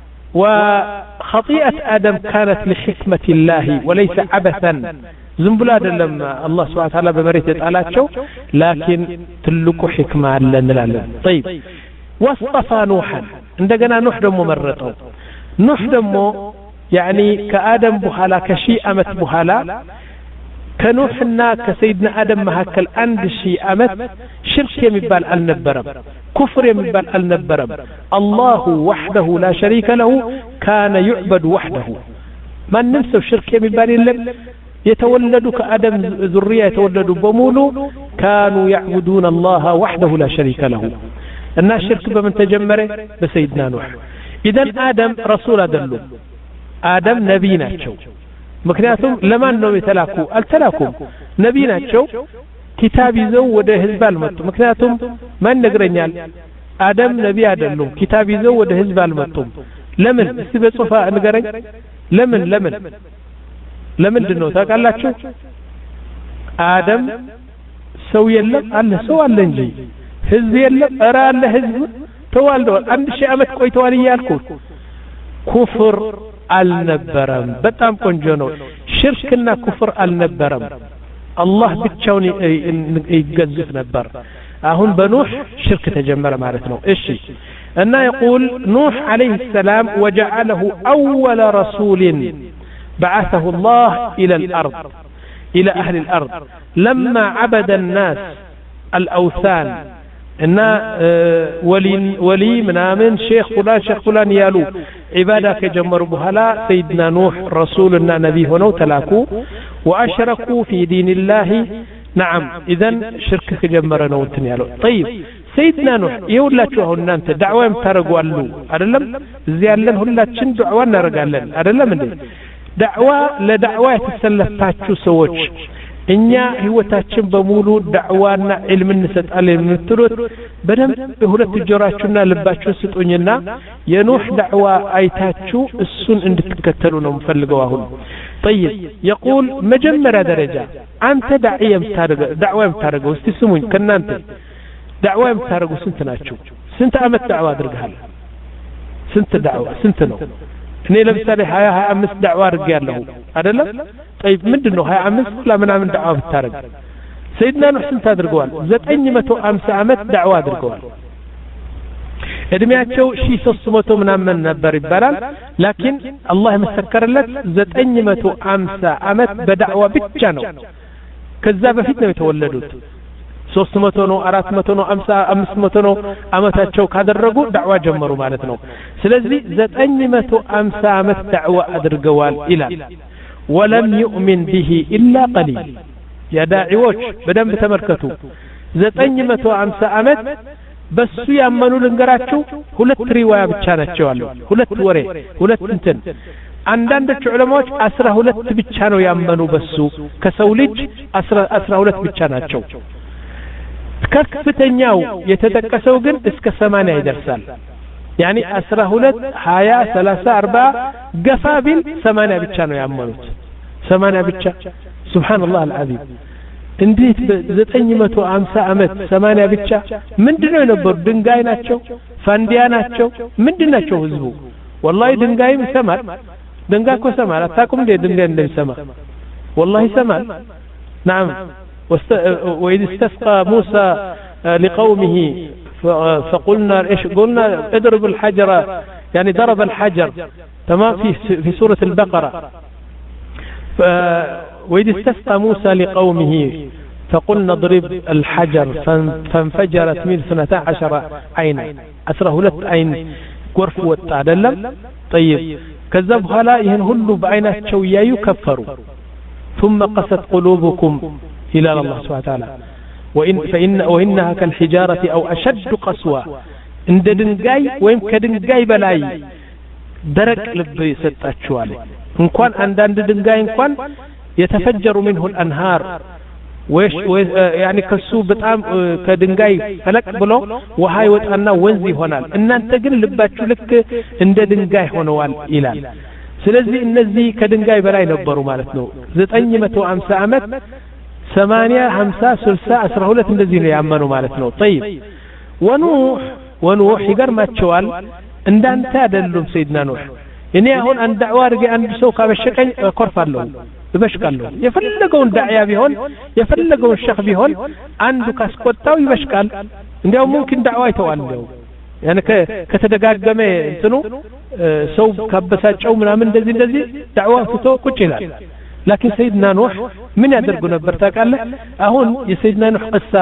وخطيئة آدم كانت لحكمة الله وليس عبثا زنبلا دلم الله سبحانه وتعالى بمريت يتعالاتشو لكن تلقوا حكمة لنا. طيب واصطفى نوحا عندنا نوح دمو مرته نوح دمو يعني كآدم بحالا كشيء أمت بحالا كنوحنا كسيدنا آدم مهكل عند شيء أمت شرك يمبال النبرم كفر يمبال النبرم الله وحده لا شريك له كان يعبد وحده ما ننسى الشرك يمبال اللب يتولدوا كآدم ذرية يتولدوا بمولو كانوا يعبدون الله وحده لا شريك له. الناس شرك بمن تجمره بسيدنا نوح. إذن آدم رسول أدلو آدم نبينا شو مكنياتهم لما أنهم يتلاكوا التلاكم نبينا شو كتاب يزو وده هزبال متو مكنياتهم ما نقرنيال آدم نبي أدلو كتاب يزو وده هزبال متو لمن استبت صفاء نقرن لمن لمن لمن دنو تاقال لك شو آدم سو يلم الله سو الله نجي ህዝብ የለም ኧረ አለ ህዝብ ተዋልደዋል አንድ ሺህ አመት ቆይተዋል እያልኩ ኩፍር አልነበረም። በጣም ቆንጆ ነው። ሽርክና ኩፍር አልነበረም። አላህ ብቻውን ይገዝፍ ነበር። አሁን በኑህ ሽርክ ተጀመረ ማለት ነው። እሺ እና يقول نوح عليه السلام وجعله أول رسول بعثه الله إلى الأرض إلى أهل الأرض لما عبد الناس الأوثان إن ولي ولي منامن شيخ فلان شيخ فلان يالو عبادة كجمر بهلا سيدنا نوح رسولنا نبي هنا تلاكو وأشركوا في دين الله نعم إذن شرك كجمرنا وانتنيالو طيب سيدنا نوح يقول لا شو هن أنت دعوة مترقوا له أدلم زيالن هلا تشن دعوة نرجعلن أدلم اللي دعوة لدعوة تسلف تاتشو سوتش እኛ ህይወታችን በሙሉ ዳዕዋና ዒልም እንሰጣለን የምትሉት በደንብ በሁለት ጆሮአችሁና ልባችሁ ስጡኝና የኑህ ዳዕዋ አይታችሁ እሱን እንድትከተሉ ነው የምፈልገው አሁን طيب يقول መጀመሪያ ደረጃ አንተ ዳዕያ የምታደርገው ዳዕዋ የምታደርገው እስቲ ስሙኝ ከናንተ ዳዕዋ የምታደርገው ስንት ናችሁ ስንት አመት ዳዕዋ አድርገሃል ስንት ዳዕዋ ስንት ነው እኔ ለምሳሌ ሀያ ሀያ አምስት ዳዕዋ አድርጌያለሁ አይደለም طيب ምንድነው ሀያ አምስት ለምናምን ዳዕዋ ብታረግ ሰይድና ኑህ ስንት አድርገዋል ዘጠኝ መቶ ሃምሳ አመት ዳዕዋ አድርገዋል እድሜያቸው ሺህ ሦስት መቶ ምናምን ነበር ይባላል ላኪን አላህ መሰከረለት ዘጠኝ መቶ ሃምሳ አመት በዳዕዋ ብቻ ነው ከዛ በፊት ነው የተወለዱት ሦስት መቶ ነው አራት መቶ ነው አምስት መቶ ነው አመታቸው ካደረጉ ዳዕዋ ጀመሩ ማለት ነው ስለዚህ ዘጠኝ መቶ ሃምሳ አመት ዳዕዋ አድርገዋል ይላል ولم يؤمن به إلا قليل يا داعيوش بدم تمركتوا زتني متو عمسة عمد بس يأمنوا لنقراتشو هلت رواية بتشانتشو علو هلت وري هلت انتن عندنا علماء أسرى هلت بتشانو يأمنوا بسو كسولج أسرى أسرى هلت بتشانتشو كفتنياو يتدكسوا جن اسك ثمانية يدرسال يعني أسرى هلت حياة ثلاثة أربعة قفابل ثمانية بتشانو يأمنوت ثمانية بتشا سبحان الله العظيم انديت زتني متو عمسة عمت ثمانية بتشا من دنو ينبر دنقاي ناتشو فانديا ناتشو من دنو ناتشو هزبو والله دنقاي سمال دنقاكو سمال أتاكم ليه دنقاي ندم سمال والله سمال نعم واست... وإذ استسقى موسى لقومه فقلنا ايش قلنا اضرب الحجر يعني ضرب الحجر تمام في في سورة البقرة وإذ استسقى موسى لقومه فقلنا اضرب الحجر فانفجرت منه اثنتا عشر عينا أسره لت عين قرف والتعدلم طيب كذبها لا يهنهلوا بعينات شويا يكفروا ثم قست قلوبكم إلى الله سبحانه وتعالى وإن فإن وإنها كالحجارة أو أشد قسوة عند دنجاي ويم كدنجاي بلاي درك لبي ستاتشوالي إن كان عند دنجاي إن كان يتفجر منه الأنهار ويش يعني كسو بتام كدنجاي فلك بلو وهاي وتأنا ونزي هنا إن أنت جن لباتشو لك عند دنجاي هنوال إلال سلزي النزي كدنجاي بلاي نبرو مالتنو زت أني متو أمس أمت ثمانية خمسة سلسة أسرة هلت الذين يأمنوا مالتنا طيب ونوح ونوح يقر ما تشوال عند أن تادلهم سيدنا نوح إني هون أن دعوة رجع أن بسوق بشكل كرفا لهم بشكل لهم يفلقون دعيا بهون يفلقون الشيخ بهون عنده كاسكوتا ويبشكل عنده ممكن دعوة يتوالده يعني ك كتدقاق جماعة انتنو سو كبسات أو من من دزي دزي دعوة فتو كتشلا لكن سيدنا نوح من يدرقوا نبرتاك الله أهون يسيدنا نوح قصة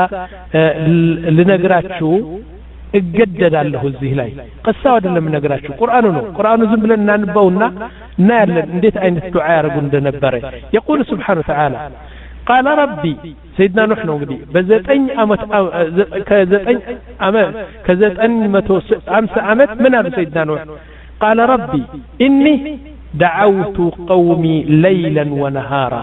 لنقراتشو اجدد الله الزهلاي قصة ودل من نقراتشو قرآن نو قرآن زنبلنا نبونا نالا نديت أين الدعاء قند نبري يقول سبحانه وتعالى قال ربي سيدنا نوح نوغدي بزتين أمت كزتين أمت كزتين متو أمس أمت من هذا سيدنا نوح قال ربي إني دعوت قومي ليلا ونهارا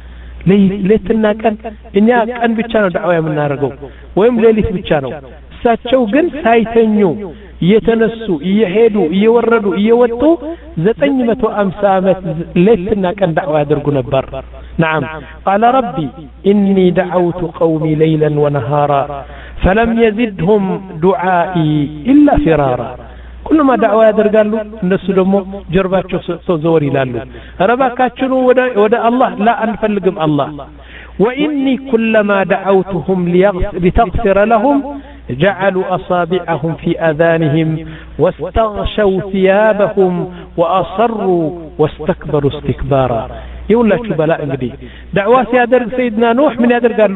ليتنا كان إني كان بيتشانو دعوة من نارجو ويم ليلة بيتشانو ساتشو جن سايتنيو يتنسو يهدو يوردو يوتو زتني متو أمسامت ليتنا كان دعوة درجو نبر نعم قال ربي إني دعوت قومي ليلا ونهارا فلم يزدهم دعائي إلا فرارا كل ما دعوة يدرقالوا الناس دمو جرباتشو سوزوري لالو رباكاتشنو ودا, ودا الله لا أنفلقم الله وإني كلما دعوتهم لتغفر لهم جعلوا أصابعهم في أذانهم واستغشوا ثيابهم وأصروا واستكبروا استكبارا يولاችሁ በላ እንግዲህ ዳዕዋ ሲያደርግ ሰይድና ኑህ ምን ያደርጋሉ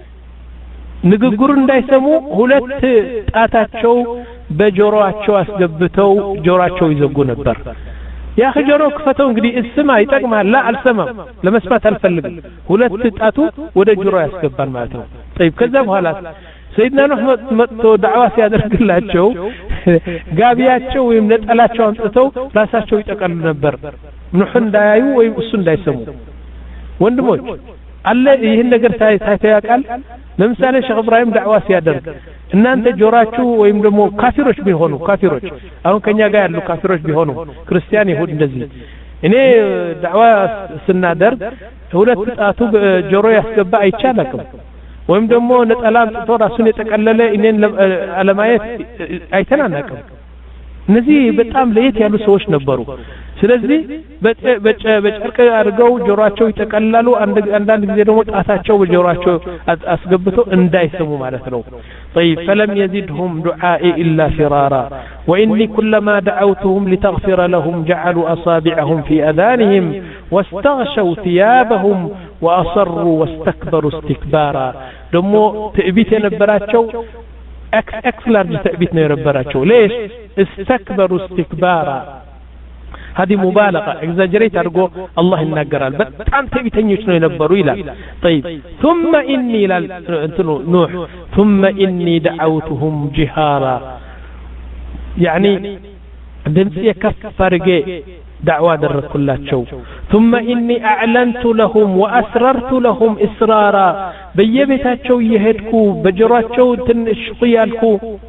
ንግግሩ እንዳይሰሙ ሁለት ጣታቸው በጆሮአቸው አስገብተው ጆሮአቸው ይዘጉ ነበር ያ ጆሮ ክፈተው እንግዲህ እስማ ይጠቅማል ላ አልሰማም ለመስማት አልፈልግም ሁለት ጣቱ ወደ ጆሮ ያስገባል ማለት ነው طيب ከዛ በኋላ ሰይድና ኑህ መጥቶ ዳዕዋ ሲያደርግላቸው ጋቢያቸው ወይም ነጠላቸው አምጥተው ራሳቸው ይጠቀልሉ ነበር ኑህ እንዳያዩ ወይም እሱ እንዳይሰሙ ወንድሞች አለ ይሄን ነገር ታይተው ያውቃል ለምሳሌ ሼክ ኢብራሂም ዳዕዋ ሲያደርግ እናንተ ጆራችሁ ወይም ደግሞ ካፊሮች ቢሆኑ ካፊሮች አሁን ከኛ ጋር ያሉ ካፊሮች ቢሆኑ ክርስቲያን ይሁድ እንደዚህ እኔ ዳዕዋ ስናደርግ ሁለት ጣቱ ጆሮ ያስገባ አይቻልም ወይም ደግሞ ነጠላ አምጥቶ ራሱን የጠቀለለ እኔን አለማየት አይተናናቅም እነዚህ በጣም ለየት ያሉ ሰዎች ነበሩ ስለዚህ በጨርቅ አድርገው ጆሮአቸው ይጠቀልላሉ አንዳንድ ጊዜ ደግሞ ጣታቸው በጆሮአቸው አስገብተው እንዳይሰሙ ማለት ነው طيب فلم يزدهم دعائي الا فرارا واني كلما دعوتهم لتغفر لهم جعلوا اصابعهم في اذانهم واستغشوا ثيابهم واصروا واستكبروا استكبارا دمو تئبيت የነበራቸው اكس اكس لارج تئبيت ነው የነበራቸው ليش استكبروا استكبارا هذه مبالغه اكزاجريت ارجو الله ينغرال በጣም ተቢተኞች ነው የነበሩ ይላል طيب ثم اني انتو نوح ثم اني دعوتهم جهارا يعني ድምጽ የከፍ አድርጌ دعوة دركلاቸው ثم اني اعلنت لهم واسررت لهم اسرارا በየቤታቸው እየሄድኩ በጆሮአቸው ትንሽ ቁያልኩ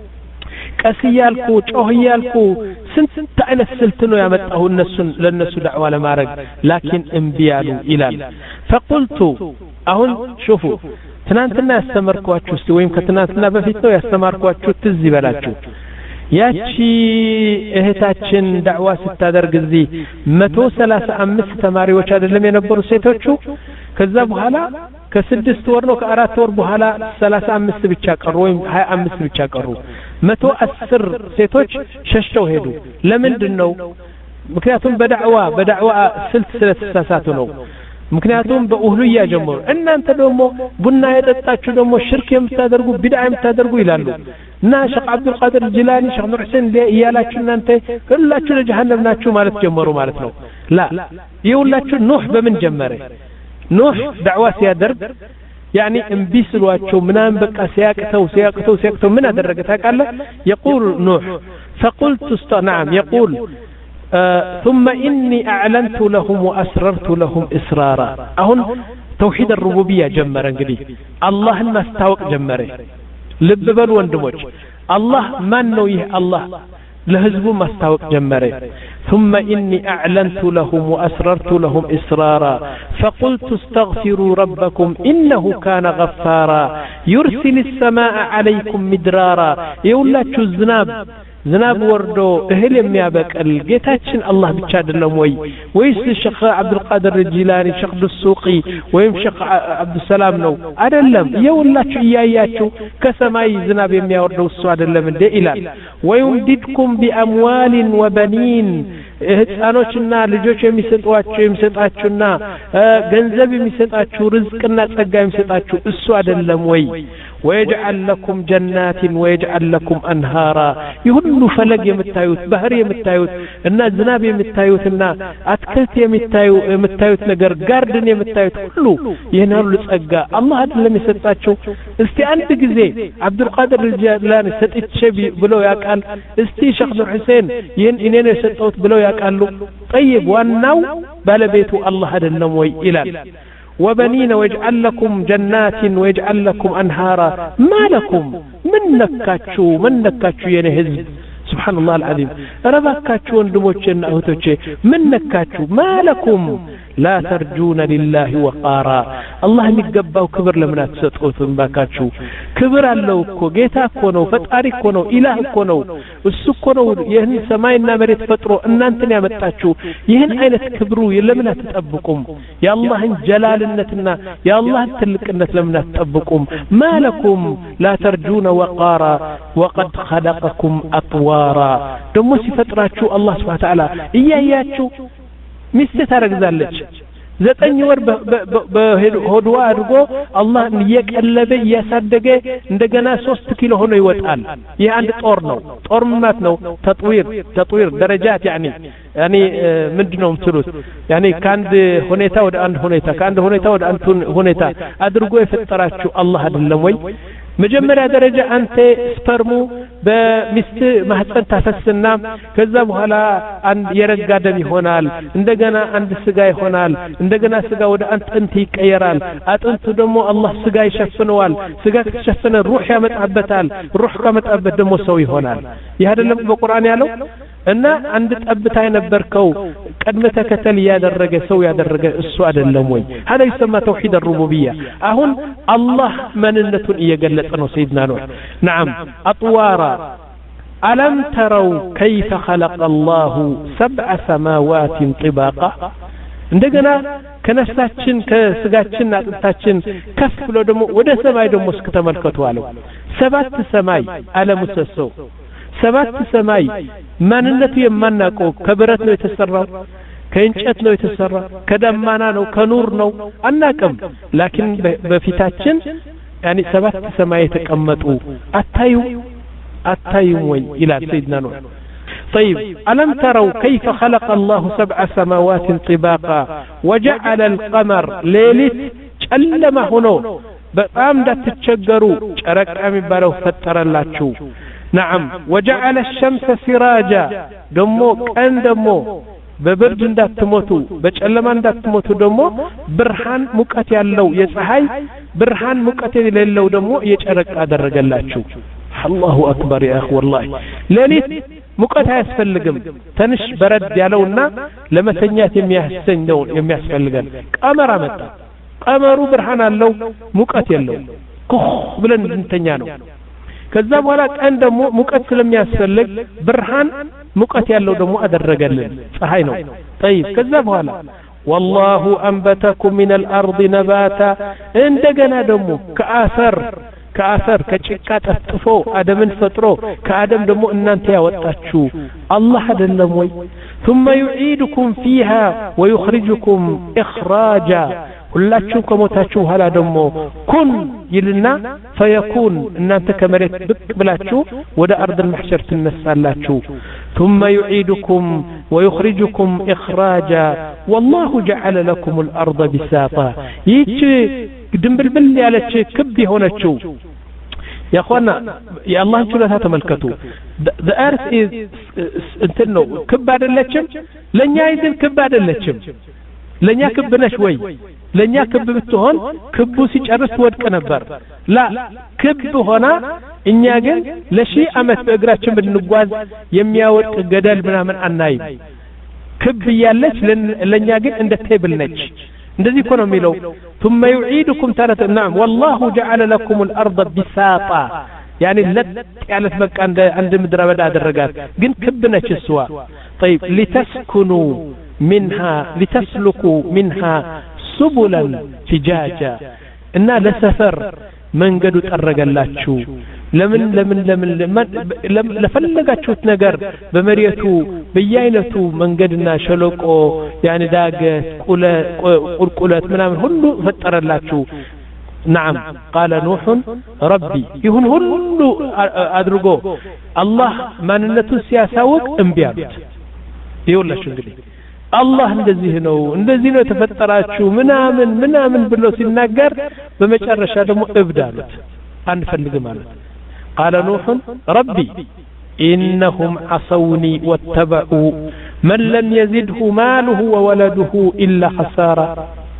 ቀስያልኩ ጮህያልኩ ስንት አይነት ስልት ነው ያመጣው እነሱን ለነሱ ዳዕዋ ለማድረግ ላኪን እንቢያሉ ይላል فقلت አሁን شوفوا ትናንትና ያስተማርኳችሁ እስቲ ወይም ከትናንትና በፊት ነው ያስተማርኳችሁ ትዝ ይበላችሁ ያቺ እህታችን ዳዕዋ ስታደርግ እዚህ መቶ ሰላሳ አምስት ተማሪዎች አይደለም የነበሩ ሴቶቹ ከዛ በኋላ ከስድስት ወር ነው ከአራት ወር በኋላ ሰላሳ አምስት ብቻ ቀሩ ወይም ሀያ አምስት ብቻ ቀሩ መቶ አስር ሴቶች ሸሽተው ሄዱ ለምንድን ነው ምክንያቱም በዳዕዋ በዳዕዋ ስልት ስለተሳሳቱ ነው ምክንያቱም በኡህሉያ ጀምሩ እናንተ ደግሞ ቡና የጠጣችሁ ደግሞ ሽርክ የምታደርጉ ቢድዓ የምታደርጉ ይላሉ እና ሼክ አብዱል ቃድር ጂላኒ ሼክ ኑር ሁሴን ይያላችሁ እናንተ ሁላችሁ ለጀሃነም ናችሁ ማለት ጀመሩ ማለት ነው ላ ይውላችሁ ኑህ በምን ጀመረ ኑህ ዳዕዋ ሲያደርግ يعني انبسلواቸው ምናን በቃ ሲያቅተው ሲያቅተው ሲያቅተው ምን አደረገ ታውቃለህ يقول نوح فقلت است نعم يقول آه ثم إني أعلنت لهم وأسررت لهم إسرارا أهون توحيد الربوبية جمرا انجلي الله ما استوق جمره لببل وندموج الله من نويه الله لهزبو ما استوق جمره ثم إني أعلنت لهم وأسررت لهم إسرارا فقلت استغفروا ربكم إنه كان غفارا يرسل السماء عليكم مدرارا يولا شو الزناب ዝናብ ወርዶ እህል የሚያበቅል ጌታችን አላህ ብቻ አይደለም ወይ ወይስ ሼክ አብዱል ቃድር ጂላኒ ሼክ ዱሱቂ ወይም ሼክ አብዱል ሰላም ነው አይደለም የውላችሁ እያያችሁ ከሰማይ ዝናብ የሚያወርደው እሱ አይደለም እንዴ ይላል ወይምዲድኩም ቢአምዋልን ወበኒን ህፃኖችና ልጆች የሚሰጧችሁ የሚሰጣችሁና ገንዘብ የሚሰጣችሁ ርዝቅና ጸጋ የሚሰጣችሁ እሱ አይደለም ወይ ويجعل لكم جنات ويجعل لكم أنهارا يهلو فلق يمتايوت بحر يمتايوت إن زناب يمتايوت إن أتكلت يمتايوت يمتايوت نجر جاردن يمتايوت كله ينهلو لسأجا الله هذا لم يستطيعه استيانت جزء عبد القادر الجيلاني ستتشبي بلو يقال استي شيخ نور حسين ين إنين يستطيعت بلو يقالو طيب وانو بالبيتو الله هذا النموي إلال وبنين ويجعل لكم جنات ويجعل لكم أنهارا ما لكم من نكاتشو من نكاتشو ينهز سبحان الله العظيم ربكاتشو اندموچن اهوتوچ من نكاتشو ما لكم لا ترجون لله وقارا الله የሚገባው ክብር ለምን አትሰጡትም ባካችሁ ክብር አለው እኮ ጌታ እኮ ነው ፈጣሪ እኮ ነው ኢላህ እኮ ነው እሱ እኮ ነው ይህን ሰማይና መሬት ፈጥሮ እናንተን ያመጣችሁ ይህን አይነት ክብሩ ለምን አትጠብቁም የአላህን ጀላልነትና የአላህን ትልቅነት ለምን አትጠብቁም ማለኩም لا ترجون وقارا وقد خلقكم أطوارا دمو ሲፈጥራችሁ الله سبحانه وتعالى እያያችሁ ሚስት ታረግዛለች ዘጠኝ ወር በሆድዋ አድርጎ አላህ እየቀለበ እያሳደገ እንደገና ሶስት ኪሎ ሆኖ ይወጣል ይህ አንድ ጦር ነው ጦር ማለት ነው ተጥዊር ተጥዊር ደረጃት يعني يعني ምንድነው የምትሉት يعني ካንድ ሁኔታ ወደ አንድ ሁኔታ ካንድ ሁኔታ ወደ አንድ ሁኔታ አድርጎ የፈጠራችሁ አላህ አይደለም ወይ መጀመሪያ ደረጃ አንተ ስፐርሙ በሚስት ማህፀን ታፈስና ከዛ በኋላ አንድ የረጋ ደም ይሆናል እንደገና አንድ ስጋ ይሆናል እንደገና ስጋ ወደ አጥንት ይቀየራል አጥንቱ ደግሞ አላህ ስጋ ይሸፍነዋል ስጋ ከተሸፈነ ሩህ ያመጣበታል ሩህ ከመጣበት ደግሞ ሰው ይሆናል ይህ አይደለም በቁርአን ያለው እና አንድ ጠብታ የነበርከው ቀድመ ተከተል ያደረገ ሰው ያደረገ እሱ አይደለም ወይ هذا يسمى توحيد الربوبيه አሁን አላህ ማንነቱን እየገለጸ ነው سيدنا نوح نعم اطوارا ألم تروا كيف خلق الله سبع سماوات طباقا እንደገና ከነፍሳችን ከስጋችን አጥንታችን ከፍ ብሎ ደግሞ ወደ ሰማይ ደግሞ እስከተመልከቱ አለው ሰባት ሰማይ አለሙሰሶ ሰባት ሰማይ ማንነቱ የማናውቀው ከብረት ነው የተሰራው ከእንጨት ነው የተሰራው ከደማና ነው ከኑር ነው አናቀም ላኪን በፊታችን يعني ሰባት ሰማይ የተቀመጡ አታዩ አታዩ ወይ ይላል سيدنا نوح طيب ألم تروا كيف خلق الله سبع سماوات طباقا وجعل القمر ليلة ጨለማ ሆኖ በጣም እንዳትቸገሩ ጨረቃ የሚባለው ፈጠረላችሁ نعم وجعل الشمس سراجا دمو كان دمو በብርድ እንዳትሞቱ በጨለማ እንዳትሞቱ ደግሞ ብርሃን ሙቀት ያለው የፀሐይ ብርሃን ሙቀት የሌለው ደግሞ የጨረቃ አደረገላችሁ አላሁ አክበር ያ اخ والله ለሊት ሙቀት አያስፈልግም ትንሽ በረድ ያለውና ለመተኛት የሚያሰኝ ነው የሚያስፈልገን ቀመር አመጣ ቀመሩ ብርሃን አለው ሙቀት የለው ኩህ ብለን እንተኛ ነው ከዛ በኋላ ቀን ደግሞ ሙቀት ስለሚያስፈልግ ብርሃን ሙቀት ያለው ደግሞ አደረገልን ፀሐይ ነው طيب ከዛ በኋላ والله انبتكم من الارض نباتا እንደገና ደግሞ ከአፈር ከአፈር ከጭቃ ጠፍጥፎ አደምን ፈጥሮ ከአደም ደግሞ እናንተ ያወጣችሁ አላህ አይደለም ወይ ثم يعيدكم فيها ويخرجكم اخراجا ሁላችሁ ከሞታችሁ ኋላ ደግሞ ኩን ይልና فيكون እናንተ ከመሬት ብቅ ብላችሁ ወደ አርድ المحشر ትነሳላችሁ ثم يعيدكم ويخرجكم اخراجا والله جعل لكم الارض بساطا ይህች ድንብልብል ያለች ክብ የሆነችው يا اخوانا يا الله ችሎታ ተመልከቱ the earth is እንትን ነው ክብ አይደለችም ለኛ ይዝን ክብ አይደለችም ለኛ ክብ ነሽ ወይ ለኛ ክብ ብትሆን ክቡ ሲጨርስ ወድቀ ነበር ላ ክብ ሆና እኛ ግን ለሺ አመት በእግራችን ብንጓዝ የሚያወድቅ ገደል ምናምን አናይም ክብ ያለች ለኛ ግን እንደ ቴብል ነች እንደዚህ እኮ ነው የሚለው ثم يعيدكم ثلاث نعم والله جعل لكم الارض بساطا يعني لጥ ያለት በቃ እንደ አንድ ምድረ በዳ አደረጋት ግን ክብ ነች እሷ طيب لتسكنوا منها لتسلكوا منها سبلا فجاجا እና ለሰፈር መንገዱ ጠረገላችሁ ለምን ለምን ለምን ለፈለጋችሁት ነገር በመሪያቱ በየአይነቱ መንገድና ሸለቆ ያኔ ዳገት ቁልቁለት ምናምን ሁሉ ፈጠረላችሁ نعم قال نوح ربي يهون ሁሉ አድርጎ አላህ ማንነቱን ሲያሳውቅ እምቢ አሉት ይኸውላችሁ እንግዲህ አላህ እንደዚህ ነው እንደዚህ ነው ተፈጠራችሁ ምናምን ምናምን ብሎ ሲናገር በመጨረሻ ደግሞ እብድ አሉት አንፈልግ ማለት قال نوح ربي إنهم عصوني واتبعوا من لم يزده ماله وولده إلا خسارة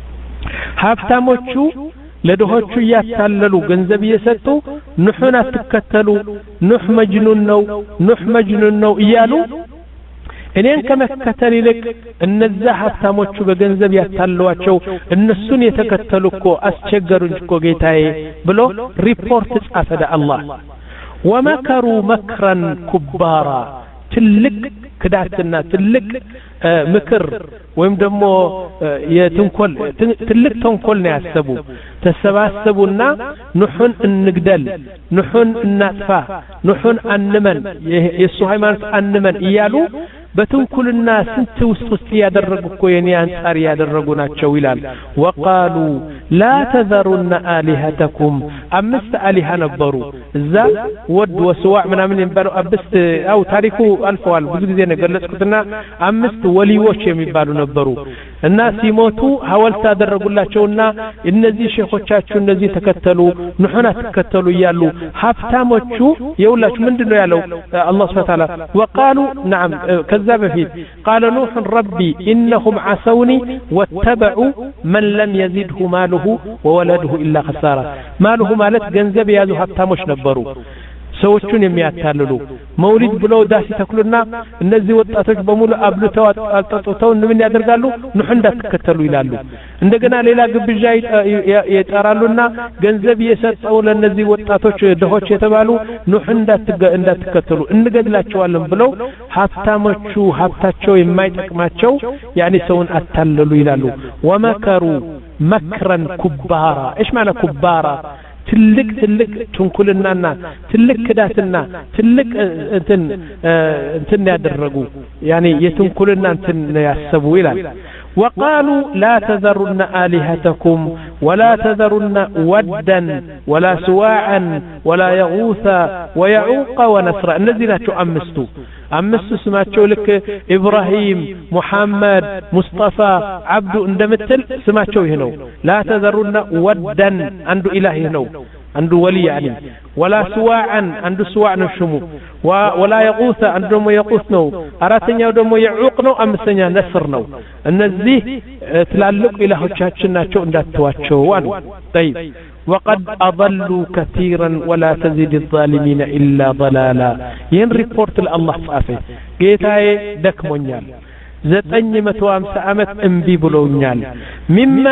ሀብታሞቹ ለድሆቹ ያታለሉ ገንዘብ እየሰጡ ኑህን አትከተሉ ኑህ መጅኑን ነው ኑህ መጅኑን ነው እያሉ እኔን ከመከተል ይልቅ እነዛ ሀብታሞቹ በገንዘብ ያታለዋቸው እነሱን የተከተሉ እኮ አስቸገሩኝ እኮ ጌታዬ ብሎ ሪፖርት ጻፈ ለአላህ ወመከሩ መክረን ኩባራ ትልቅ ክዳትና ትልቅ ምክር ወይም ደግሞ የትንኮል ትልቅ ተንኮል ነው ያሰቡ ተሰባሰቡና ኑህን እንግደል ኑህን እናጥፋ ኑህን አንመን የሱ ሃይማኖት አንመን እያሉ በትንኩልና ስንት ውስጥ ውስጥ ያደረጉ እኮ የኔ አንጻር ያደረጉ ናቸው ይላል ወቃሉ ላ ተዘሩና አሊሀተኩም አምስት አሊሃ ነበሩ እዛ ወድ ወስዋዕ ምናምን የሚባለው አምስት አው ታሪኩ አልፈዋል ብዙ ጊዜ ነው ገለጽኩትና አምስት ወሊዎች የሚባሉ ነበሩ እና ሲሞቱ ሐውልት አደረጉላቸውና እነዚህ ሼኾቻችሁ እነዚህ ተከተሉ ኑህና ተከተሉ ይያሉ ሀብታሞቹ የውላችሁ ምንድነው ያለው አላህ Subhanahu Wa Ta'ala وقالوا نعم كذا بفيد قال نوح ربي إنهم عصوني واتبعوا من لم يزده ماله وولده إلا خسارة ماله مالت ገንዘብ ያዙ ሀብታሞች ነበሩ ሰዎቹን የሚያታልሉ መውሊድ ብለው ዳስ ተክሉና እነዚህ ወጣቶች በሙሉ አብልተው አጣጥተው ምን ያደርጋሉ ኑህ እንዳትከተሉ ይላሉ እንደገና ሌላ ግብዣ ይጠራሉና ገንዘብ የሰጠው ለነዚህ ወጣቶች ደሆች የተባሉ ኑህ እንዳትከተሉ እንገድላቸዋለን ብለው ሀብታሞቹ ሀብታቸው የማይጠቅማቸው ያኒ ሰውን አታለሉ ይላሉ ወመከሩ መክረን ኩባራ ايش معنى ኩባራ ትልቅ ትልቅ ትንኩልናና ትልቅ ክዳትና ትልቅ እንትን እንትን ያደረጉ ያኒ የትንኩልና እንትን ያሰቡ ይላል وقالوا لا تذرن آلهتكم ولا تذرن ودا ولا سواعا ولا يغوث ويعوق ونسرا الذي لا تؤمستوا أمست سماتشو لك إبراهيم محمد مصطفى عبد اندمتل سماتشو هنو لا تذرن ودا عنده إله هنو عنده ولي يعني ولا سواعا عنده سواع نشمو ولا يغوث عنده يغوث نو أراتنيا ودمو يعوق نو أمسنيا نسر نو النزيه تلالق إله تشاتشنا شو انداتواتشو وانو طيب وقد أضلوا كثيرا ولا تزيد الظالمين إلا ضلالا ين ريبورت الله فافي جيتاي دك مونيال زتني متوام سامت انبي بلونيال مما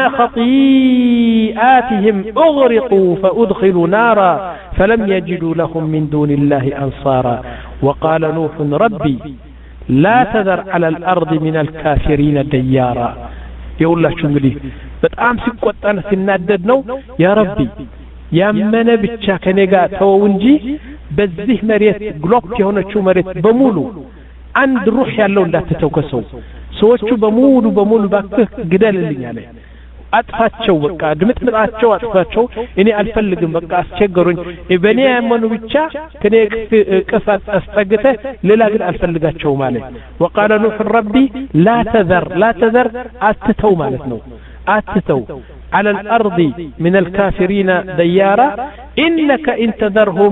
خطيئاتهم اغرقوا فادخلوا نارا فلم يجدوا لهم من دون الله انصارا وقال نوح ربي لا تذر على الارض من الكافرين ديارا يقوللاችሁ እንግዲህ በጣም ሲቆጣና ሲናደድ ነው ያ ረቢ ያመነ ብቻ ከኔ ጋር ተወው እንጂ በዚህ መሬት ግሎክ የሆነችው መሬት በሙሉ አንድ ሩህ ያለው እንዳትተውከሰው ሰዎቹ በሙሉ በሙሉ ባክህ ግደልልኝ አለ አጥፋቸው በቃ ድምጥምጣቸው አጥፋቸው እኔ አልፈልግም በቃ አስቸገሩኝ በእኔ ያመኑ ብቻ ከኔ ቅፋት አስጠግተ ሌላ ግን አልፈልጋቸው ማለት وقال نوح ربي لا تذر لا تذر አትተው ማለት ነው አትተው على الارض من الكافرين ديارا انك ان تذرهم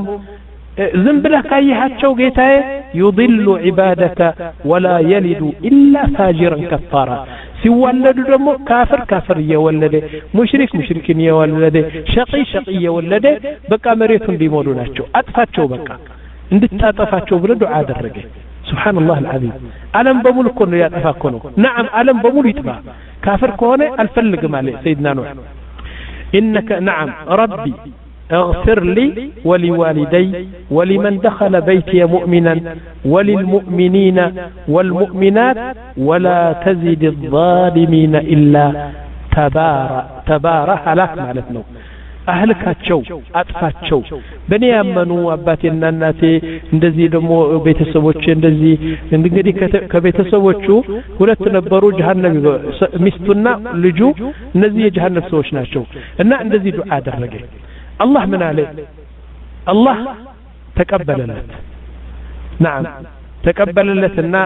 زنبله كايحቸው ጌታዬ يضل عبادك ولا يلد الا فاجرا كفارا ሲወለዱ ደግሞ ካፍር ካፍር እየወለደ ሙሽሪክ ሙሽሪክን እየወለደ ሸቂ ሸቂ እየወለደ በቃ መሬቱን ሊሞሉ ናቸው አጥፋቸው በቃ እንድታጠፋቸው ብሎ ዱዓ አደረገ سبحان الله العظيم ዓለም በሙሉ እኮ ነው ያጠፋ ነው نعم ዓለም በሙሉ ይጥፋ ካፍር ከሆነ አልፈልግም አለ سيدنا نوح انك نعم ربي اغفر لي ولوالدي ولمن دخل بيتي مؤمنا وللمؤمنين والمؤمنات ولا تزد الظالمين إلا تبارا تبارا هلاك مالتنا أهلكاتشو أطفاتشو بني أمنوا أباتنا الناتي እንደዚህ ደግሞ ቤተሰቦች እንደዚህ እንግዲህ ከቤተሰቦቹ ሁለት ነበሩ ጀሃነም ሚስቱና ልጁ እነዚህ የጀሃነም ሰዎች ናቸው እና እንደዚህ ዱዓ አደረገ الله من عليه الله تقبل لت نعم تقبل لتنا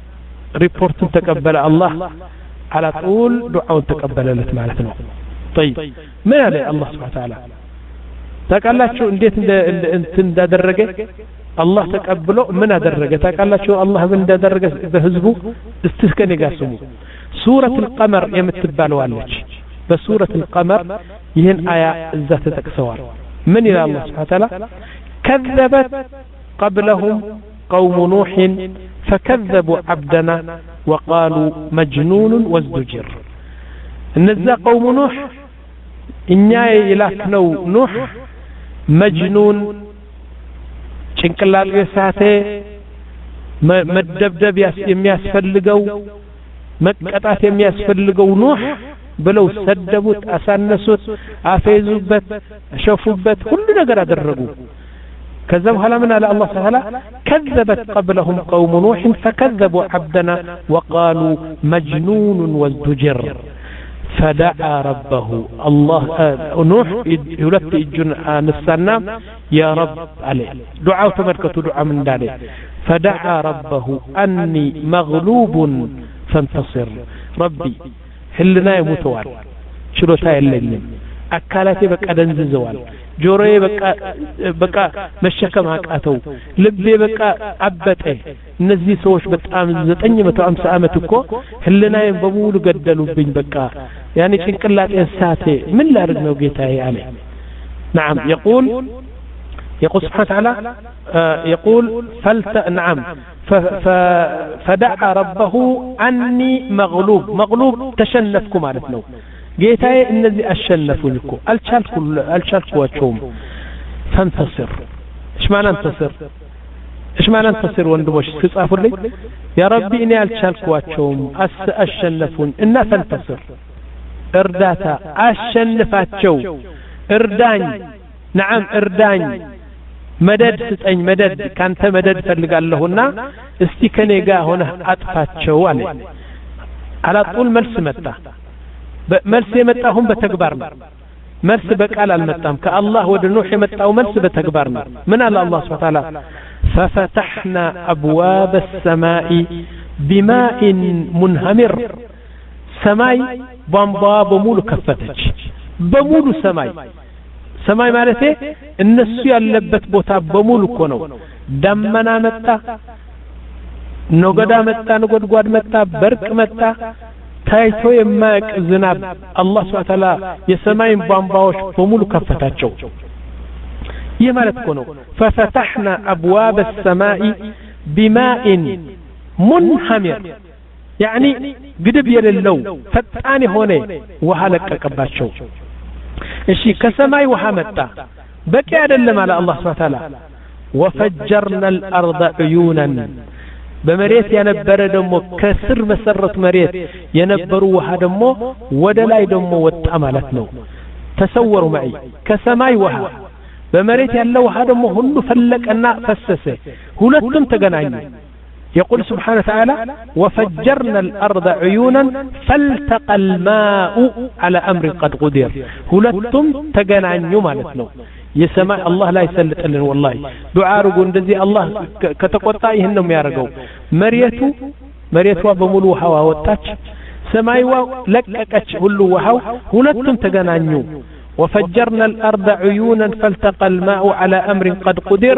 ريبورت تقبل الله على طول دعاء تقبل لت معناته طيب من عليه الله سبحانه وتعالى تقاللاችሁ እንዴት እንት እንዳደረገ الله ተቀብሎ ምን አደረገ ተቃላችሁ الله ምን እንዳደረገ በህዝቡ እስከኔ ጋር ስሙ ሱረቱ القمر የምትባለው አለች بسورة القمر يهن آية ذات تكسوار من إلى الله سبحانه وتعالى كذبت قبلهم قوم نوح فكذبوا عبدنا وقالوا مجنون وازدجر النزا قوم نوح إنيا إلاكنو نوح مجنون شنكلال يساته مدبدب يمياسفلقو مكتات يمياسفلقو نوح ብለው ሰደቡት አሳነሱት አፈይዙበት ሸፉበት ሁሉ ነገር አደረጉ كذب هلا من على الله تعالى كذبت قبلهم قوم نوح فكذبوا عبدنا وقالوا مجنون وازدجر فدعا ربه الله آه نوح يلت الجن نسنا يا رب عليه دعاء تمركته دعاء من داله فدعا ربه أني مغلوب فانتصر ربي هلنا يموتوال شلوتا يلني أكالاتي بقى دنززوال جوري بقى بقى مشكم አቃተው ልቤ በቃ አበጠ እነዚህ ሰዎች በጣም ዘጠኝ መቶ ሃምሳ አመት እኮ ህልናዬን በሙሉ ገደሉብኝ በቃ ያኔ ጭንቅላቴን ሳቴ ምን ላድርግ ነው ጌታዬ አለ نعم يقول يقول سبحانه وتعالى يقول فلت نعم فدعا ربه أني مغلوب مغلوب تشنفكم معناتنا ጌታዬ እነዚህ አሸነፉኝ እኮ አልቻልኩ አልቻልኳቸውም ፈንተስር ايش معنى انتصر ايش معنى انتصر ወንድሞች ጽፋፉልኝ ያ ረቢ እኔ አልቻልኳቸውም አሸነፉኝ እና ፈንተስር እርዳታ አሸንፋቸው እርዳኝ نعم እርዳኝ መደድ ስጠኝ መደድ ካንተ መደድ ፈልጋለሁና እስቲ ከኔ ጋር ሆነ አጥፋቸው አለ አላጡል መልስ መጣ መልስ የመጣሁም በተግባር ነው መልስ በቃል አልመጣም ከአላህ ወደ ኑህ የመጣው መልስ በተግባር ነው ምን አለ አላህ Subhanahu Wa Ta'ala ففتحنا ابواب السماء بماء منهمر ሰማይ ቧንቧ በሙሉ ከፈተች በሙሉ ሰማይ ሰማይ ማለት እነሱ ያለበት ቦታ በሙሉ እኮ ነው ደመና መጣ ኖገዳ መጣ ነጎድጓድ መጣ በርቅ መጣ ታይቶ የማያቅ ዝናብ አላህ Subhanahu Wa Ta'ala የሰማይን ቧንቧዎች በሙሉ ከፈታቸው ይህ ማለት እኮ ነው ففتحنا ابواب السماء بماء منهمر يعني ግድብ የሌለው ፈጣን ሆነ ውሃ ለቀቀባቸው እሺ ከሰማይ ውሃ መጣ በቂ አይደለም አለ አላህ Subhanahu Wa Ta'ala وفجرنا الارض عيونا በመሬት የነበረ ደሞ ከስር መሰረት መሬት የነበሩ ውሃ ደሞ ወደ ላይ ደሞ ወጣ ማለት ነው ተሰወሩ معي ከሰማይ ውሃ በመሬት ያለው ውሃ ደሞ ሁሉ ፈለቀና ፈሰሰ ሁለቱም ተገናኙ يقول سبحانه وتعالى وفجرنا الأرض عيونا فالتقى الماء على أمر قد قدر ሁለቱም ተገናኙ ማለት ነው የሰማይ አላህ ላይ ሰልጥልን والله ዱዓ አርጉ እንደዚህ አላህ ከተቆጣ ይሄን ነው የሚያደርገው መሬቱ መሬቷ በሙሉ ውሃ ወጣች ሰማይዋ ለቀቀች ሁሉ ውሃው ሁለቱም ተገናኙ وفجرنا الأرض عيونا فالتقى الماء على أمر قد قدر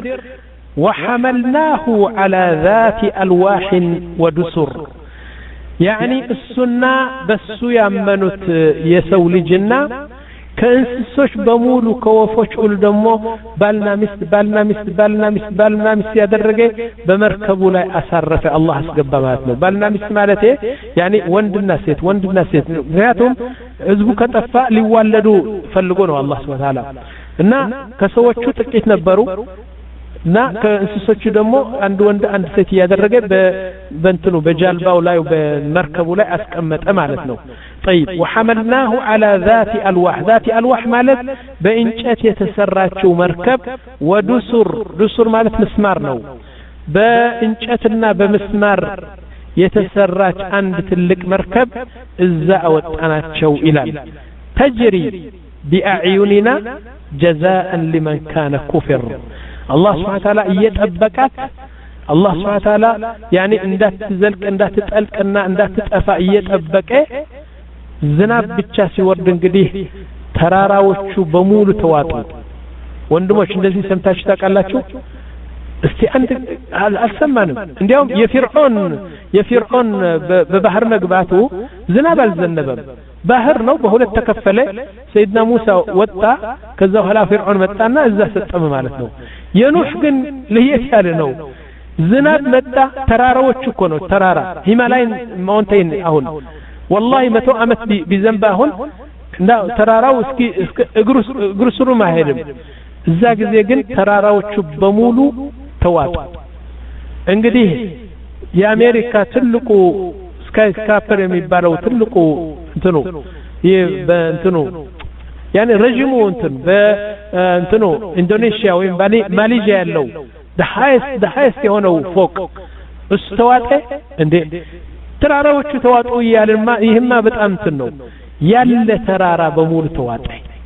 وحملناه على ذات ألواح ودسر يعني السنة بس يامنت يسو لجنة ከእንስሶች በሙሉ ከወፎች ሁሉ ደግሞ ባልና ሚስት ባልና ሚስት ባልና ሚስት ባልና ሚስት ያደረገ በመርከቡ ላይ አሳረፈ አላህ አስገባ ማለት ነው ባልና ሚስት ማለት ያኒ ወንድና ሴት ወንድና ሴት ምክንያቱም ህዝቡ ከጠፋ ሊዋለዱ ፈልጎ ነው አላህ Subhanahu Wa Ta'ala እና ከሰዎቹ ጥቂት ነበሩ እና ከእንስሶቹ ደግሞ አንድ ወንድ አንድ ሴት ያደረገ በእንትኑ በጃልባው ላይ በመርከቡ ላይ አስቀመጠ ማለት ነው طيب وحملناه على ذات الواح ذات الواح ማለት በእንጨት የተሰራችው መርከብ ወዱሱር ዱሱር ማለት መስማር ነው በእንጨትና በመስማር የተሰራች አንድ ትልቅ መርከብ እዛ አወጣናቸው ይላል تجري بأعيننا جزاء لمن كان كفر الله سبحانه وتعالى እየጠበቃት الله سبحانه وتعالى يعني እንዳትዘልቅ እንዳትጠልቅና እንዳትጠፋ እየጠበቀ ዝናብ ብቻ ሲወርድ እንግዲህ ተራራዎቹ በሙሉ ተዋጡ ወንድሞች እንደዚህ ሰምታችሁ ታውቃላችሁ እስቲ አንድ አልሰማንም እንዲያውም የፊርዖን የፊርዖን በባህር መግባቱ ዝናብ አልዘነበም ባህር ነው በሁለት ተከፈለ ሰይድና ሙሳ ወጣ ከዛ በኋላ ፊርዖን መጣና እዛ ሰጠመ ማለት ነው የኑህ ግን ለየት ያለ ነው ዝናብ መጣ ተራራዎቹ እኮ ነው ተራራ ሂማላይን ማውንቴን አሁን والله መቶ አመት ቢዘንባ አሁን እንዳ ተራራው እስኪ እግሩ እግሩ ስሩ ማሄድም እዛ ጊዜ ግን ተራራዎቹ በሙሉ ተዋጡ እንግዲህ የአሜሪካ ትልቁ ስካይ ስካፐር የሚባለው ትልቁ እንትኑ ይህ በእንትኑ يعني رجمو انتن بانتنو اندونيسيا وين ماليزيا ያለው the highest the highest የሆነው ፎቅ እሱ ተዋጠ እንዴ ተራራዎቹ ተዋጡ ይያልና ይሄማ በጣም እንትን ነው ያለ ተራራ በሙሉ ተዋጠ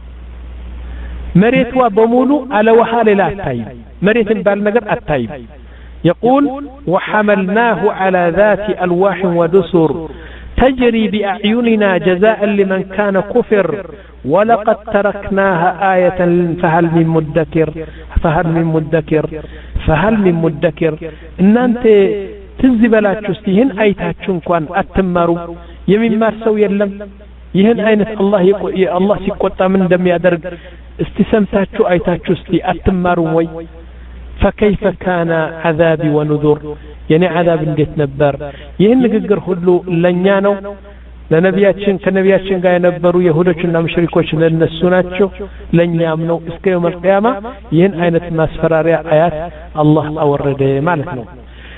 መሬቷ በሙሉ አለ ውሃ ሌላ አታይም መሬትን ባል ነገር አታይም يقول وحملناه على ذات ألواح ودسر تجري بأعيننا جزاء لمن كان كفر ولقد تركناها آية فهل من مدكر فهل من مدكر فهل من مدكر إن أنت تزبلاتشو استيهن أيتاتشو انكوان أتمارو يمين مارسو يلم يهن أينت الله يقو الله سيقوطا من دم يادرق استسمتاتشو أيتاتشو استي أتمارو وي فكيف كان عذابي ونذر يعني عذاب انديت نبر ይህን ንግግር ሁሉ ለኛ ነው ለነቢያችን ከነቢያችን ጋር የነበሩ ይሁዶችና ሙሽሪኮች ለነሱ ናቸው ለኛም ነው እስከ يوم القيامه ይህን አይነት ማስፈራሪያ አያት አላህ አወረደ ማለት ነው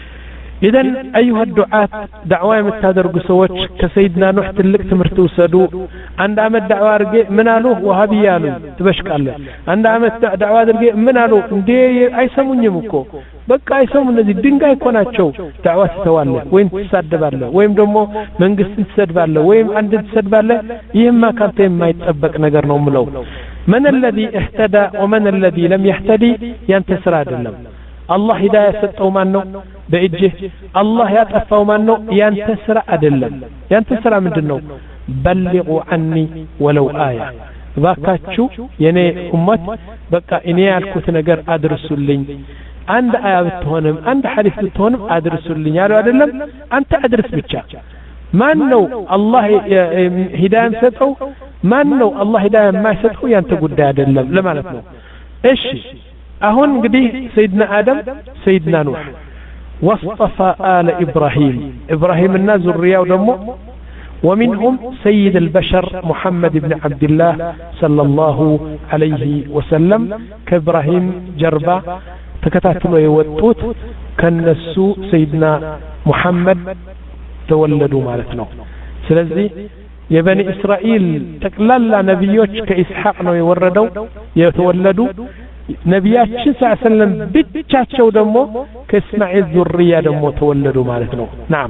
إذن أيها الدعاة دعوة متادرقوا سوتش كسيدنا نوح تلك تمرتو سدو عند عمد دعوة رجع منالوه وهابيالو تبشك الله عند عمد دعوة رجع منالوه دي أيسمون يمكو بقى أيسمون الذي دينجا يكون أشوا دعوة تتوالى وين تسد بالله وين دمو من قص تسد بالله وين عند تسد بالله يهما كانت ما يتسبق نجر نوم لو من الذي اهتدى ومن الذي لم يهتدي ينتصر هذا الله هداية ستو مانو بإجه الله يتفاو مانو ينتصر أدلم ينتصر من دنو بلغوا عني ولو آية باكاتشو يعني أمت بقى إني ألكوت نقر أدرسوا لي عند آية بتهونم عند حديث بتهونم أدرسوا لي يالو أدلم أنت أدرس بتشا مانو الله هداية ستو مانو الله هداية ما ستو ينتقود أدلم لما نتنو إيش أهون قدي سيدنا آدم سيدنا نوح واصطفى آل إبراهيم إبراهيم الناس الرياء ودمو ومنهم سيد البشر محمد بن عبد الله صلى الله عليه وسلم كإبراهيم جربا تكتاتلو يوتوت كالنسو سيدنا محمد تولدوا مالتنا سلزي يا بني إسرائيل تقلل نبيوش كإسحاق نو يوردوا يتولدوا ነቢያችን ሰለላሁ ብቻቸው ደግሞ ከእስማኤል ዙሪያ ደግሞ ተወለዱ ማለት ነው نعم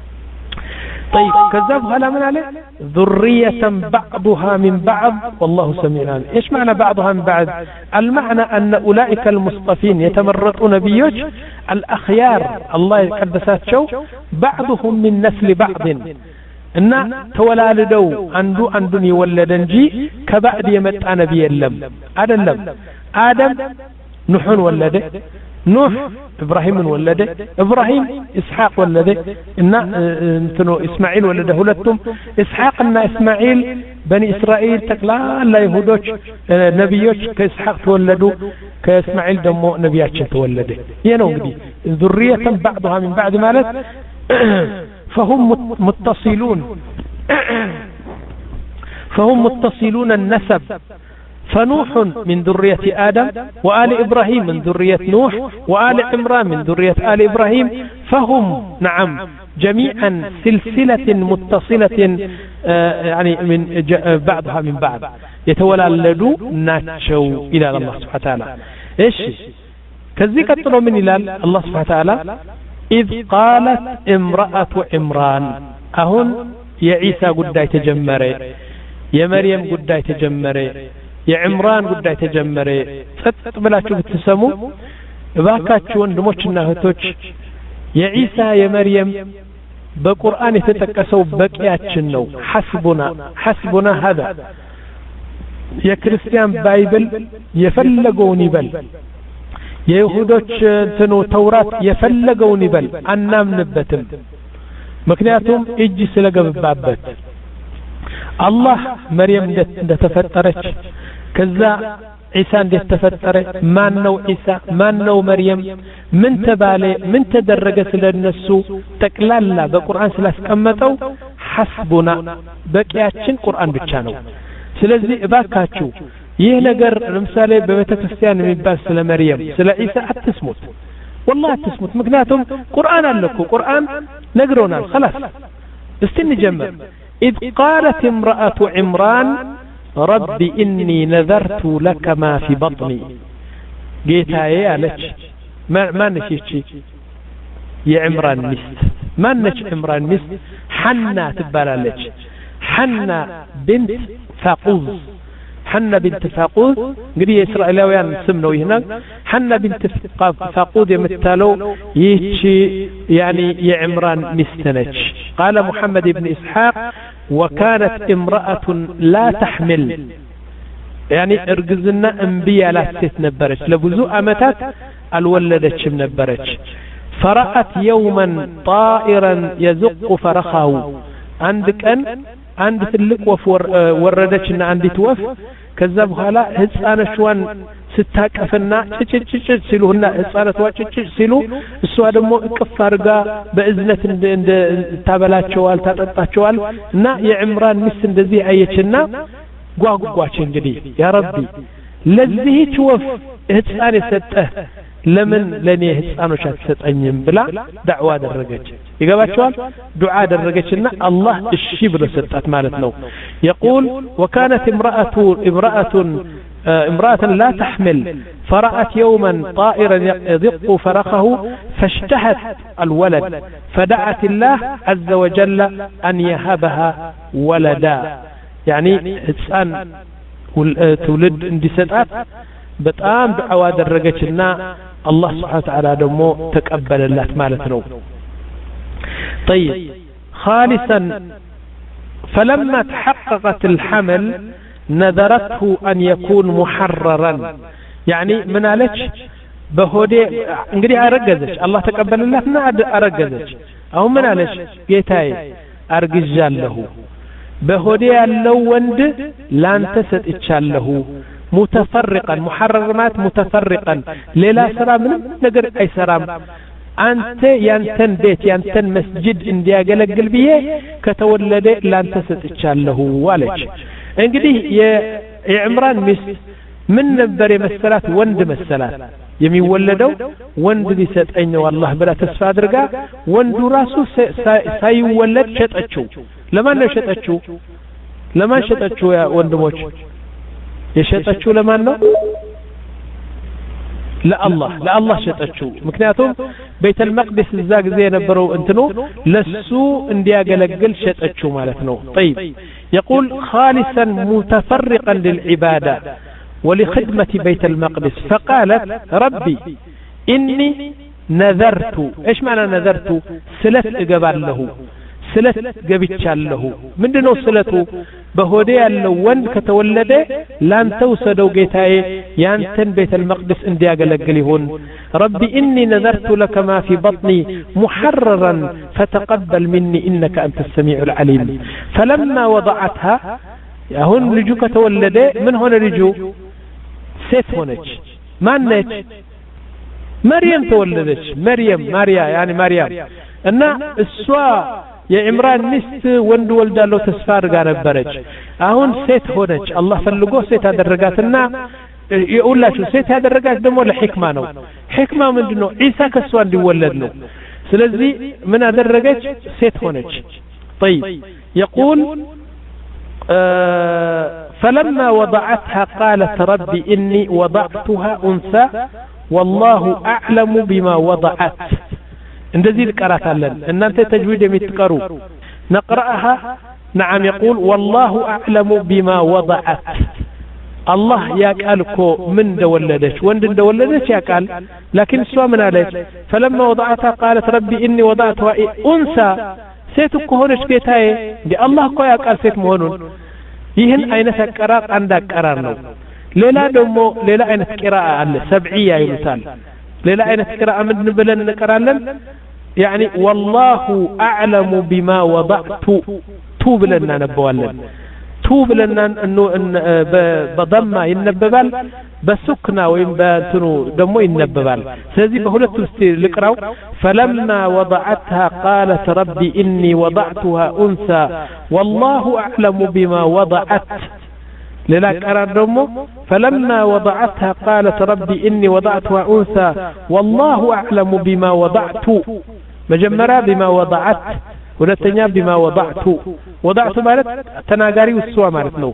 طيب كذا بኋላ ምን አለ ذرية بعضها من بعض والله سميع عليم ايش معنى بعضها من بعض المعنى ان اولئك المصطفين يتمرطون نبيوች الاخيار الله يقدساቸው بعضهم من نسل بعض እና ተወላልደው አንዱ አንዱን ይወለደ እንጂ ከባዕድ የመጣ ነብይ የለም አይደለም آدم نوح ولده نوح إبراهيم ولده إبراهيم إسحاق ولده إن انتنو إسماعيل ولده هلتم إسحاق إن إسماعيل بني إسرائيل تقلا لا يهودوش نبيوش كإسحاق تولدوا كإسماعيل دمو نبياتش تولده ينوم دي ذرية بعضها من بعد مالت فهم متصلون فهم متصلون النسب فنوح من ذرية آدم وآل إبراهيم من ذرية نوح وآل عمران من ذرية آل إبراهيم فهم نعم جميعا سلسلة متصلة آه يعني من بعضها من بعض يتولدوا ناتشوا إلى الله سبحانه وتعالى إيش كذي كتلوا من إلى الله سبحانه وتعالى إذ قالت امرأة عمران أهن يا عيسى قد يتجمري يا مريم قد يتجمري የዕምራን ጉዳይ ተጀመረ ጸጥ ብላችሁ ብትሰሙ እባካችሁ ወንድሞችና እህቶች የኢሳ የመርየም በቁርአን የተጠቀሰው በቂያችን ነው ሐስቡና ሐስቡና هذا የክርስቲያን ባይብል የፈለገውን ይበል የይሁዶች እንትኑ ተውራት የፈለገውን ይበል አናምንበትም ምክንያቱም እጅ ስለገባበት አላህ መርየም እንደተፈጠረች ከዛ ኢሳ እንደተፈጠረ ማን ነው ኢሳ ማን ነው መርየም ምን ተባለ ምን ተደረገ ስለነሱ ተቅላላ በቁርአን ስላስቀመጠው ሐስቡና በቂያችን ቁርአን ብቻ ነው ስለዚህ እባካችሁ ይህ ነገር ለምሳሌ በቤተክርስቲያን የሚባል ስለ መርየም ስለ ኢሳ አትስሙት والله አትስሙት ምክንያቱም ቁርአን አለኩ ቁርአን ነግሮናል خلاص እስቲ እንጀምር إذ قالت امرأة عمران رب إني نذرت لك ما في بطني ጌታዬ አለች ማነች ይቺ የዕምራን ሚስት ማነች ዕምራን ሚስት ሐና ትባላለች ሐና ቢንት ፋቁዝ ሐና ቢንት ፋቁዝ እንግዲህ የእስራኤላውያን ስም ነው ይሄና ሐና ቢንት ፋቁዝ የምትለው ይቺ يعني የዕምራን ሚስት ነች قال محمد بن إسحاق وكانت امرأة لا تحمل يعني ارجزنا انبياء لا ست نبرش لبزو امتات الولدتش نبرش فرأت يوما طائرا يزق فرخه عندك ان عند تلك وفور وردتشنا عندي توف كذا بخلا ህፃነ ሸዋን ስታቀፍና ጭጭጭጭ ሲሉና ህፃናት ዋጭጭ ሲሉ እሷ ደግሞ እቅፍ አርጋ በእዝነት እንደ ታበላቸዋል ታጠጣቸዋል እና የዕምራን ሚስት እንደዚህ አየችና ጓጓች እንግዲህ ያ ረቢ ለዚህች ወፍ ህፃን የሰጠህ ለምን ለኔ ህፃኖች አትሰጠኝም ብላ ዳዕዋ አደረገች ይገባቸዋል ዱዓ አደረገችና አላህ እሺ ብሎ ሰጣት ማለት ነው يقول وكانت امرأة امرأة امرأة لا تحمل فرأت يوما طائرا يدق فرخه فاشتهت الولد فدعت الله عز وجل أن يهبها ولدا يعني ህፃን ትውልድ እንዲሰጣት በጣም ዱዓ አደረገችና الله سبحانه وتعالى ደሞ ተቀበለላት ማለት ነው طيب خالصا فلما تحققت الحمل نذرته أن يكون محررا يعني من عليك بهودي እንግዲህ አረገዘች الله ተቀበለላትና አረገዘች አሁን ምን አለች ጌታዬ አርግዣለሁ በሆዴ ያለው ወንድ ላንተ ሰጥቻለሁ متفرقا محرر مات متفرقا ሌላ ስራ ምንም ነገር አይሰራም አንተ ያንተን ቤት ያንተን መስጂድ እንዲያገለግል ብዬ ከተወለደ ላንተ ሰጥቻለሁ አለች እንግዲህ የዕምራን ሚስት ምን ነበር የመሰላት ወንድ መሰላት የሚወለደው ወንድ ሊሰጠኝ ነው አላህ ብላ ተስፋ አድርጋ ወንዱ ራሱ ሳይወለድ ሸጠችው ለማን ነው ሸጠችው ለማን ሸጠችው ያ ወንድሞች የሸጠችው ለማን ነው ለአላህ ለአላህ ሸጠችው ምክንያቱም ቤተል መቅደስ እዛ ጊዜ የነበረው እንትኑ ለሱ እንዲያገለግል ሸጠችው ማለት ነው طيب يقول خالصا متفرقا للعباده ولخدمه بيت المقدس فقالت ربي اني نذرت ايش معنى نذرت سلت اجبالله ስለት ገብቻለሁ ምንድነው ስለቱ በሆዴ ያለው ወንድ ከተወለደ ላንተው ሰደው ጌታዬ ያንተን ቤተል መቅደስ እንዲያገለግል ይሁን ረቢ ኢኒ ነዘርቱ ለከ ማ ፊ በጥኒ ሙሐረራን ፈተቀበል ሚኒ ኢነከ አንተ ሰሚዑል ዓሊም ፈለማ ወضعتها አሁን ልጁ ከተወለደ ምን ሆነ ልጁ ሴት ሆነች ማነች መርየም ተወለደች መርየም ማርያ ያኒ ማርያም እና እሷ የዕምራን ሚስት ወንድ ወልዳለው ተስፋ አድርጋ ነበረች አሁን ሴት ሆነች አላህ ፈልጎ ሴት አደረጋትና ይውላችሁ ሴት ያደረጋት ደግሞ ለሂክማ ነው ሂክማ ምንድነው ኢሳ ከሷ እንዲወለድ ነው ስለዚህ ምን አደረገች ሴት ሆነች طيب يقول آه فلما وضعتها قالت ربي إني وضعتها أنثى والله أعلم بما وضعت እንደዚህ ልቀራታለን እናንተ ተጅዊድ የምትቀሩ نقرأها نعم يقول والله أعلم بما وضعت الله يقالكو من دولدش وند دولدش يقال لكن سوا من عليك فلما وضعتها قالت ربي إني وضعتها أنثى ሴትኮ ሆነች ጌታዬ እንዴ አላህ እኮ ያቃል ሴት መሆኑን ይህን አይነት አቀራር አንድ አቀራር ነው ሌላ ደግሞ ሌላ አይነት ቂራአ አለ ሰብዒያ ይሉታል ሌላ አይነት ቂራአ ምን ብለን እንቀራለን يعني والله أعلم بما وضعت تو بلنا نبوالن تو بلنا انه بضمه ينببال بسكنا وين بانتنو دمو ينببال ስለዚህ በሁለቱ እስቲ ልቅራው فلما وضعتها قالت ربي إني وضعتها أنثى والله أعلم بما وضعت ሌላ ቀራር ደግሞ فلما وضعتها قالت ربي إني وضعتها أنثى والله أعلم بما وضعت مجمرا بما وضعت ሁለተኛ بما وضعت وضعت ማለት ተናጋሪው እሷ ማለት ነው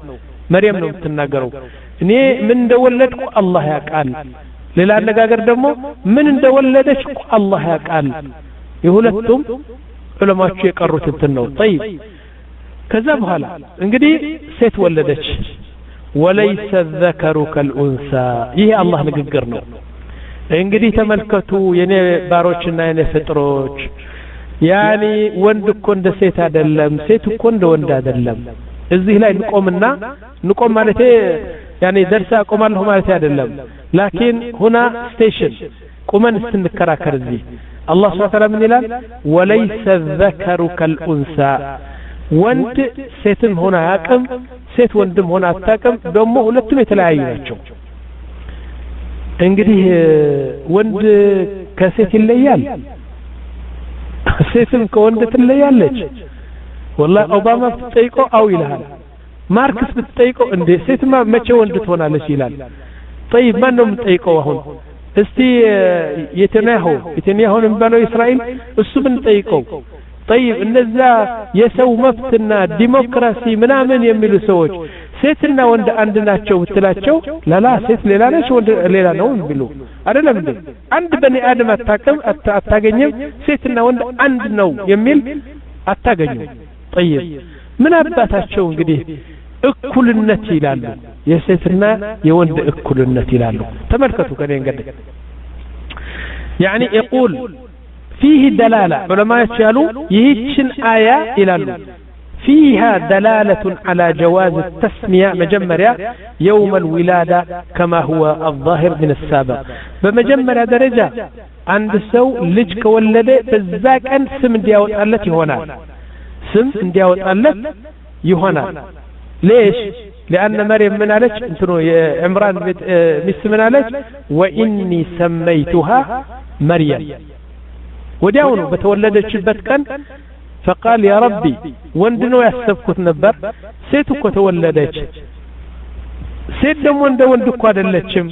مريم ነው የምትናገረው እኔ ምን እንደወለድኩ አላህ ያውቃል ሌላ አነጋገር ደግሞ ምን እንደወለደች አላህ ያውቃል የሁለቱም ዑለማዎች የቀሩት እንትን ነው طيب ከዛ በኋላ እንግዲህ ሴት ወለደች وليس الذكر كالانثى ይሄ አላህ ንግግር ነው እንግዲህ ተመልከቱ የኔ ባሮችና የኔ ፍጥሮች ያኒ ወንድ እኮ እንደ ሴት አይደለም ሴት እኮ እንደ ወንድ አይደለም እዚህ ላይ ንቆምና ንቆም ማለት ያኒ ደርሳ ቆማለሁ ማለት አይደለም لكن هنا ستيشن ቁመን ስንከራከር እዚህ الله سبحانه وتعالى من ይላል وليس الذكر كالانثى ወንድ ሴትም ሆነ አያቅም ሴት ወንድም ሆነ አታቅም ደግሞ ሁለቱም የተለያዩ ናቸው እንግዲህ ወንድ ከሴት ይለያል ሴትም ከወንድ ትለያለች والله ኦባማ ብትጠይቀው አው ይልሃል ማርክስ ብትጠይቀው እንደ ሴትማ መቼ ወንድ ትሆናለች ይላል طيب ማን ነው የምትጠይቀው አሁን እስቲ የትናሆ የትናሆ እንባለው እስራኤል እሱ ብንጠይቀው طيب እነዛ የሰው መብትና ዲሞክራሲ ምናምን የሚሉ ሰዎች ሴትና ወንድ አንድ ናቸው ብትላቸው ላላ ሴት ሌላ ነች ወንድ ሌላ ነው ቢሉ አይደለም እንዴ አንድ በኔ አደም አታቀም አታገኝም ሴትና ወንድ አንድ ነው የሚል አታገኙም طيب ምን አባታቸው እንግዲህ እኩልነት ይላሉ የሴትና የወንድ እኩልነት ይላሉ ተመልከቱ ከኔ እንግዲህ يعني يقول فيه دلالة علماء يقولوا يهيتشن آية إلى فيها دلالة على جواز التسمية مجمرة يوم الولادة كما هو الظاهر من السابق بمجمرة درجة عند السو لجك ولده بزاك أن سم دياوت التي هنا سم دياوت التي يهنا ليش لأن مريم من عليك انتنو عمران مس من عليك وإني سميتها مريم وداونو بتولدتشبت كان فقال يا ربي وندنو يحسبكت نبر سيتو تولدتش سيت دم وند وندكو አይደለችም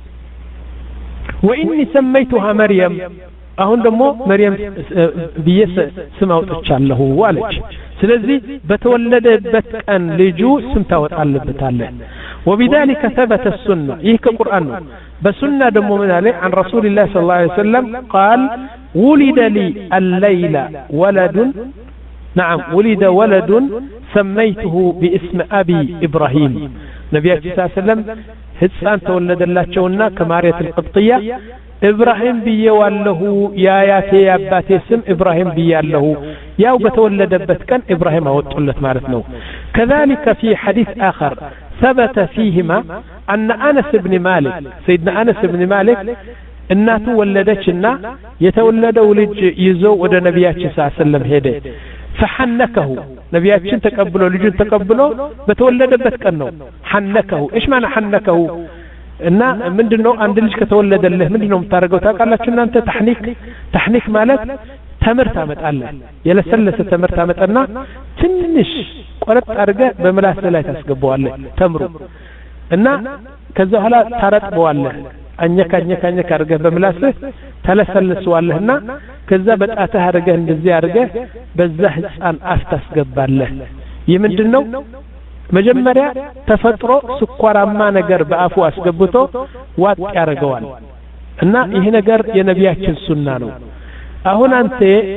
وإني سميتها مريم አሁን ደግሞ መርየም ቢየስ ስም አውጥቻለሁ አለች ስለዚህ በተወለደበት ቀን ልጁ ስም ታወጣለበታለ وبذلك ثبت السنة ይህ ከቁርአን ነው በሱና ደግሞ ምን አለ عن رسول الله صلى الله عليه وسلم قال ولد لي الليلة ولد نعم ولد ولد سميته باسم أبي إبراهيم نبي صلى الله عليه وسلم ህፃን ተወለደላቸውና ከማርያት القبطية إبراهيم بيوالله يا ياتي يا باتي اسم إبراهيم بيالله ياو بتولدبت كان إبراهيم أوتولت مارتنو كذلك في حديث آخر ثبت فيهما أن أنس بن مالك سيدنا أنس بن مالك الناتو ولدتشنا يتولدوا لج يزو ود نبياتي صلى الله عليه وسلم هيده فحنكه نبياتي تقبلوا لجن تقبلوا بتولدبت كانوا حنكه ايش معنى حنكه እና ምንድነው አንድ ልጅ ከተወለደልህ ምንድነው የምታረገው ታውቃላችሁ እናንተ ተህኒክ ተህኒክ ማለት ተምርት አመጣለህ የለሰለሰ ተምርት አመጣና ትንሽ ቆረጥ አድርገ በመላስ ላይ ታስገባዋለህ ተምሩ እና ከዛ በኋላ ታረጥበዋለህ አኘካ አኘካ አኘካ አድርገ በመላስ ተለሰልሰዋለህና ከዛ በጣትህ አድርገ እንደዚህ አድርገ በዛ ህፃን አፍ ታስገባለህ ይህ ምንድነው መጀመሪያ ተፈጥሮ ስኳራማ ነገር በአፉ አስገብቶ ዋጥ ያረጋዋል እና ይሄ ነገር የነቢያችን ሱና ነው አሁን አንተ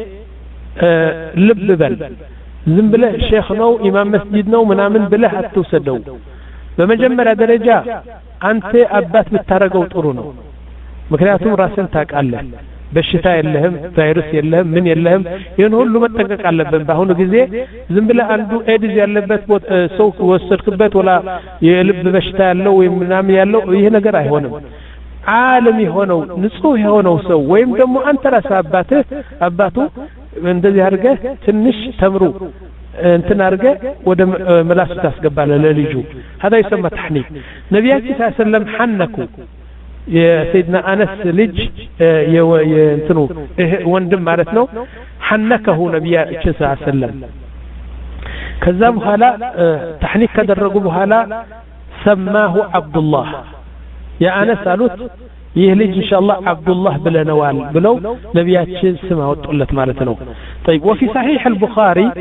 ልብ በል ዝም ብለህ ሼክ ነው ኢማም መስጂድ ነው ምናምን ብለህ አትወሰደው በመጀመሪያ ደረጃ አንተ አባት ብታረገው ጥሩ ነው ምክንያቱም ራስን ታውቃለህ በሽታ የለህም ቫይረስ የለህም ምን የለህም ይሄን ሁሉ መጠንቀቅ አለብን በአሁኑ ጊዜ ዝም ብለህ አንዱ ኤድስ ያለበት ሰው ወሰድክበት ወላ የልብ በሽታ ያለው ወይ ምናምን ያለው ይሄ ነገር አይሆንም ዓለም የሆነው ንጹህ የሆነው ሰው ወይም ደግሞ አንተ ራስህ አባትህ አባቱ እንደዚህ አድርገህ ትንሽ ተምሩ እንትን አድርገህ ወደ መላስ ታስገባለህ ለልጁ هذا يسمى تحنيك ነብያችን ሰለላሁ ዐለይሂ ወሰለም ሐነኩ የሰይድና አነስ ልጅ የእንትኑ ወንድም ማለት ነው ሐነከሁ ነብያችን ሰለላሁ ዐለይሂ ወሰለም ከዛ በኋላ ተህኒክ ከደረጉ በኋላ ሰማሁ አብዱላህ የአነስ አሉት ይህ ልጅ ኢንሻአላህ አብዱላህ ብለነዋል ብለው ነብያችን ስም አወጡለት ማለት ነው طيب وفي صحيح البخاري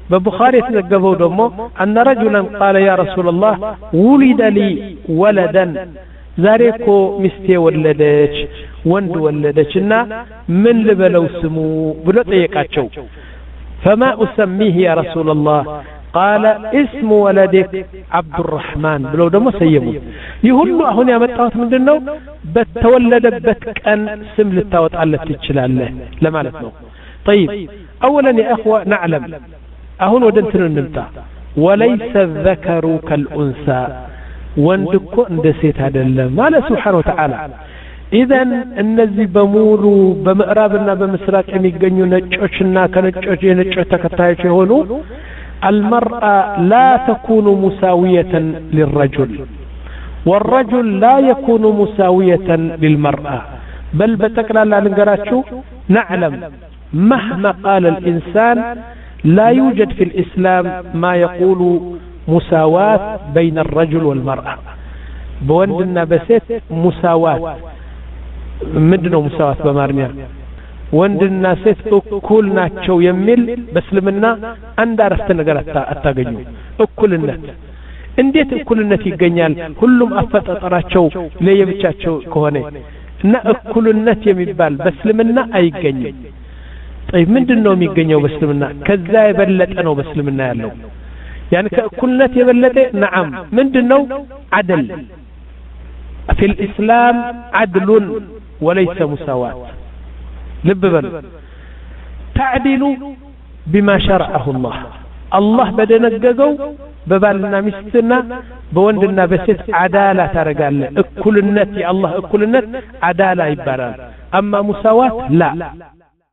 በቡኻሪ የተዘገበው ደግሞ أن رجلا قال يا رسول الله ولد لي ولدا ዛሬ እኮ ሚስቴ ወለደች ወንድ ወለደችና ምን ልበለው ስሙ ብሎ ጠየቃቸው فما أسميه يا رسول الله قال اسم ولدك عبد الرحمن ብለው ደግሞ ሰየሙት ይህ ሁሉ አሁን ያመጣሁት ምንድነው በተወለደበት ቀን ስም ልታወጣለት ትችላለህ ለማለት ነው طيب اولا يا اخوه نعلم አሁን ወደ እንትን እንምጣ وليس الذكر كالانثى ወንድ እኮ እንደ ሴት አይደለም ማለት ሱብሃንሁ ወተዓላ ኢዘን እነዚህ በሙሉ በምዕራብና በምስራቅ የሚገኙ ነጮችና ከነጮች የነጮች ተከታዮች የሆኑ المرأة لا تكون مساوية للرجل والرجل لا يكون مساوية للمرأة بل بتقلال لنقراتشو نعلم مهما قال الإنسان لا يوجد في الإسلام ما يقول مساواة بين الرجل والمرأة بوندنا بسيت مساواة مدنو مساواة بمارنيا ወንድና ሴት እኩል ናቸው የሚል በእስልምና አንድ አረፍተ ነገር አታገኙ እኩልነት እንዴት እኩልነት ይገኛል ሁሉም አፈጣጠራቸው ለየብቻቸው ከሆነ እና እኩልነት የሚባል በእስልምና አይገኝም طيب ምንድነው የሚገኘው በእስልምና ከዛ የበለጠ ነው በእስልምና ያለው ያን ከእኩልነት የበለጠ نعم ምንድነው عدل في الإسلام عدل وليس مساواة ልብ በሉ تعدل بما شرعه الله الله በደነገገው በባልና ሚስትና በወንድና በሴት አዳላ ታረጋለ እኩልነት የአላህ እኩልነት አዳላ ይባላል አማ ሙሳዋት ላ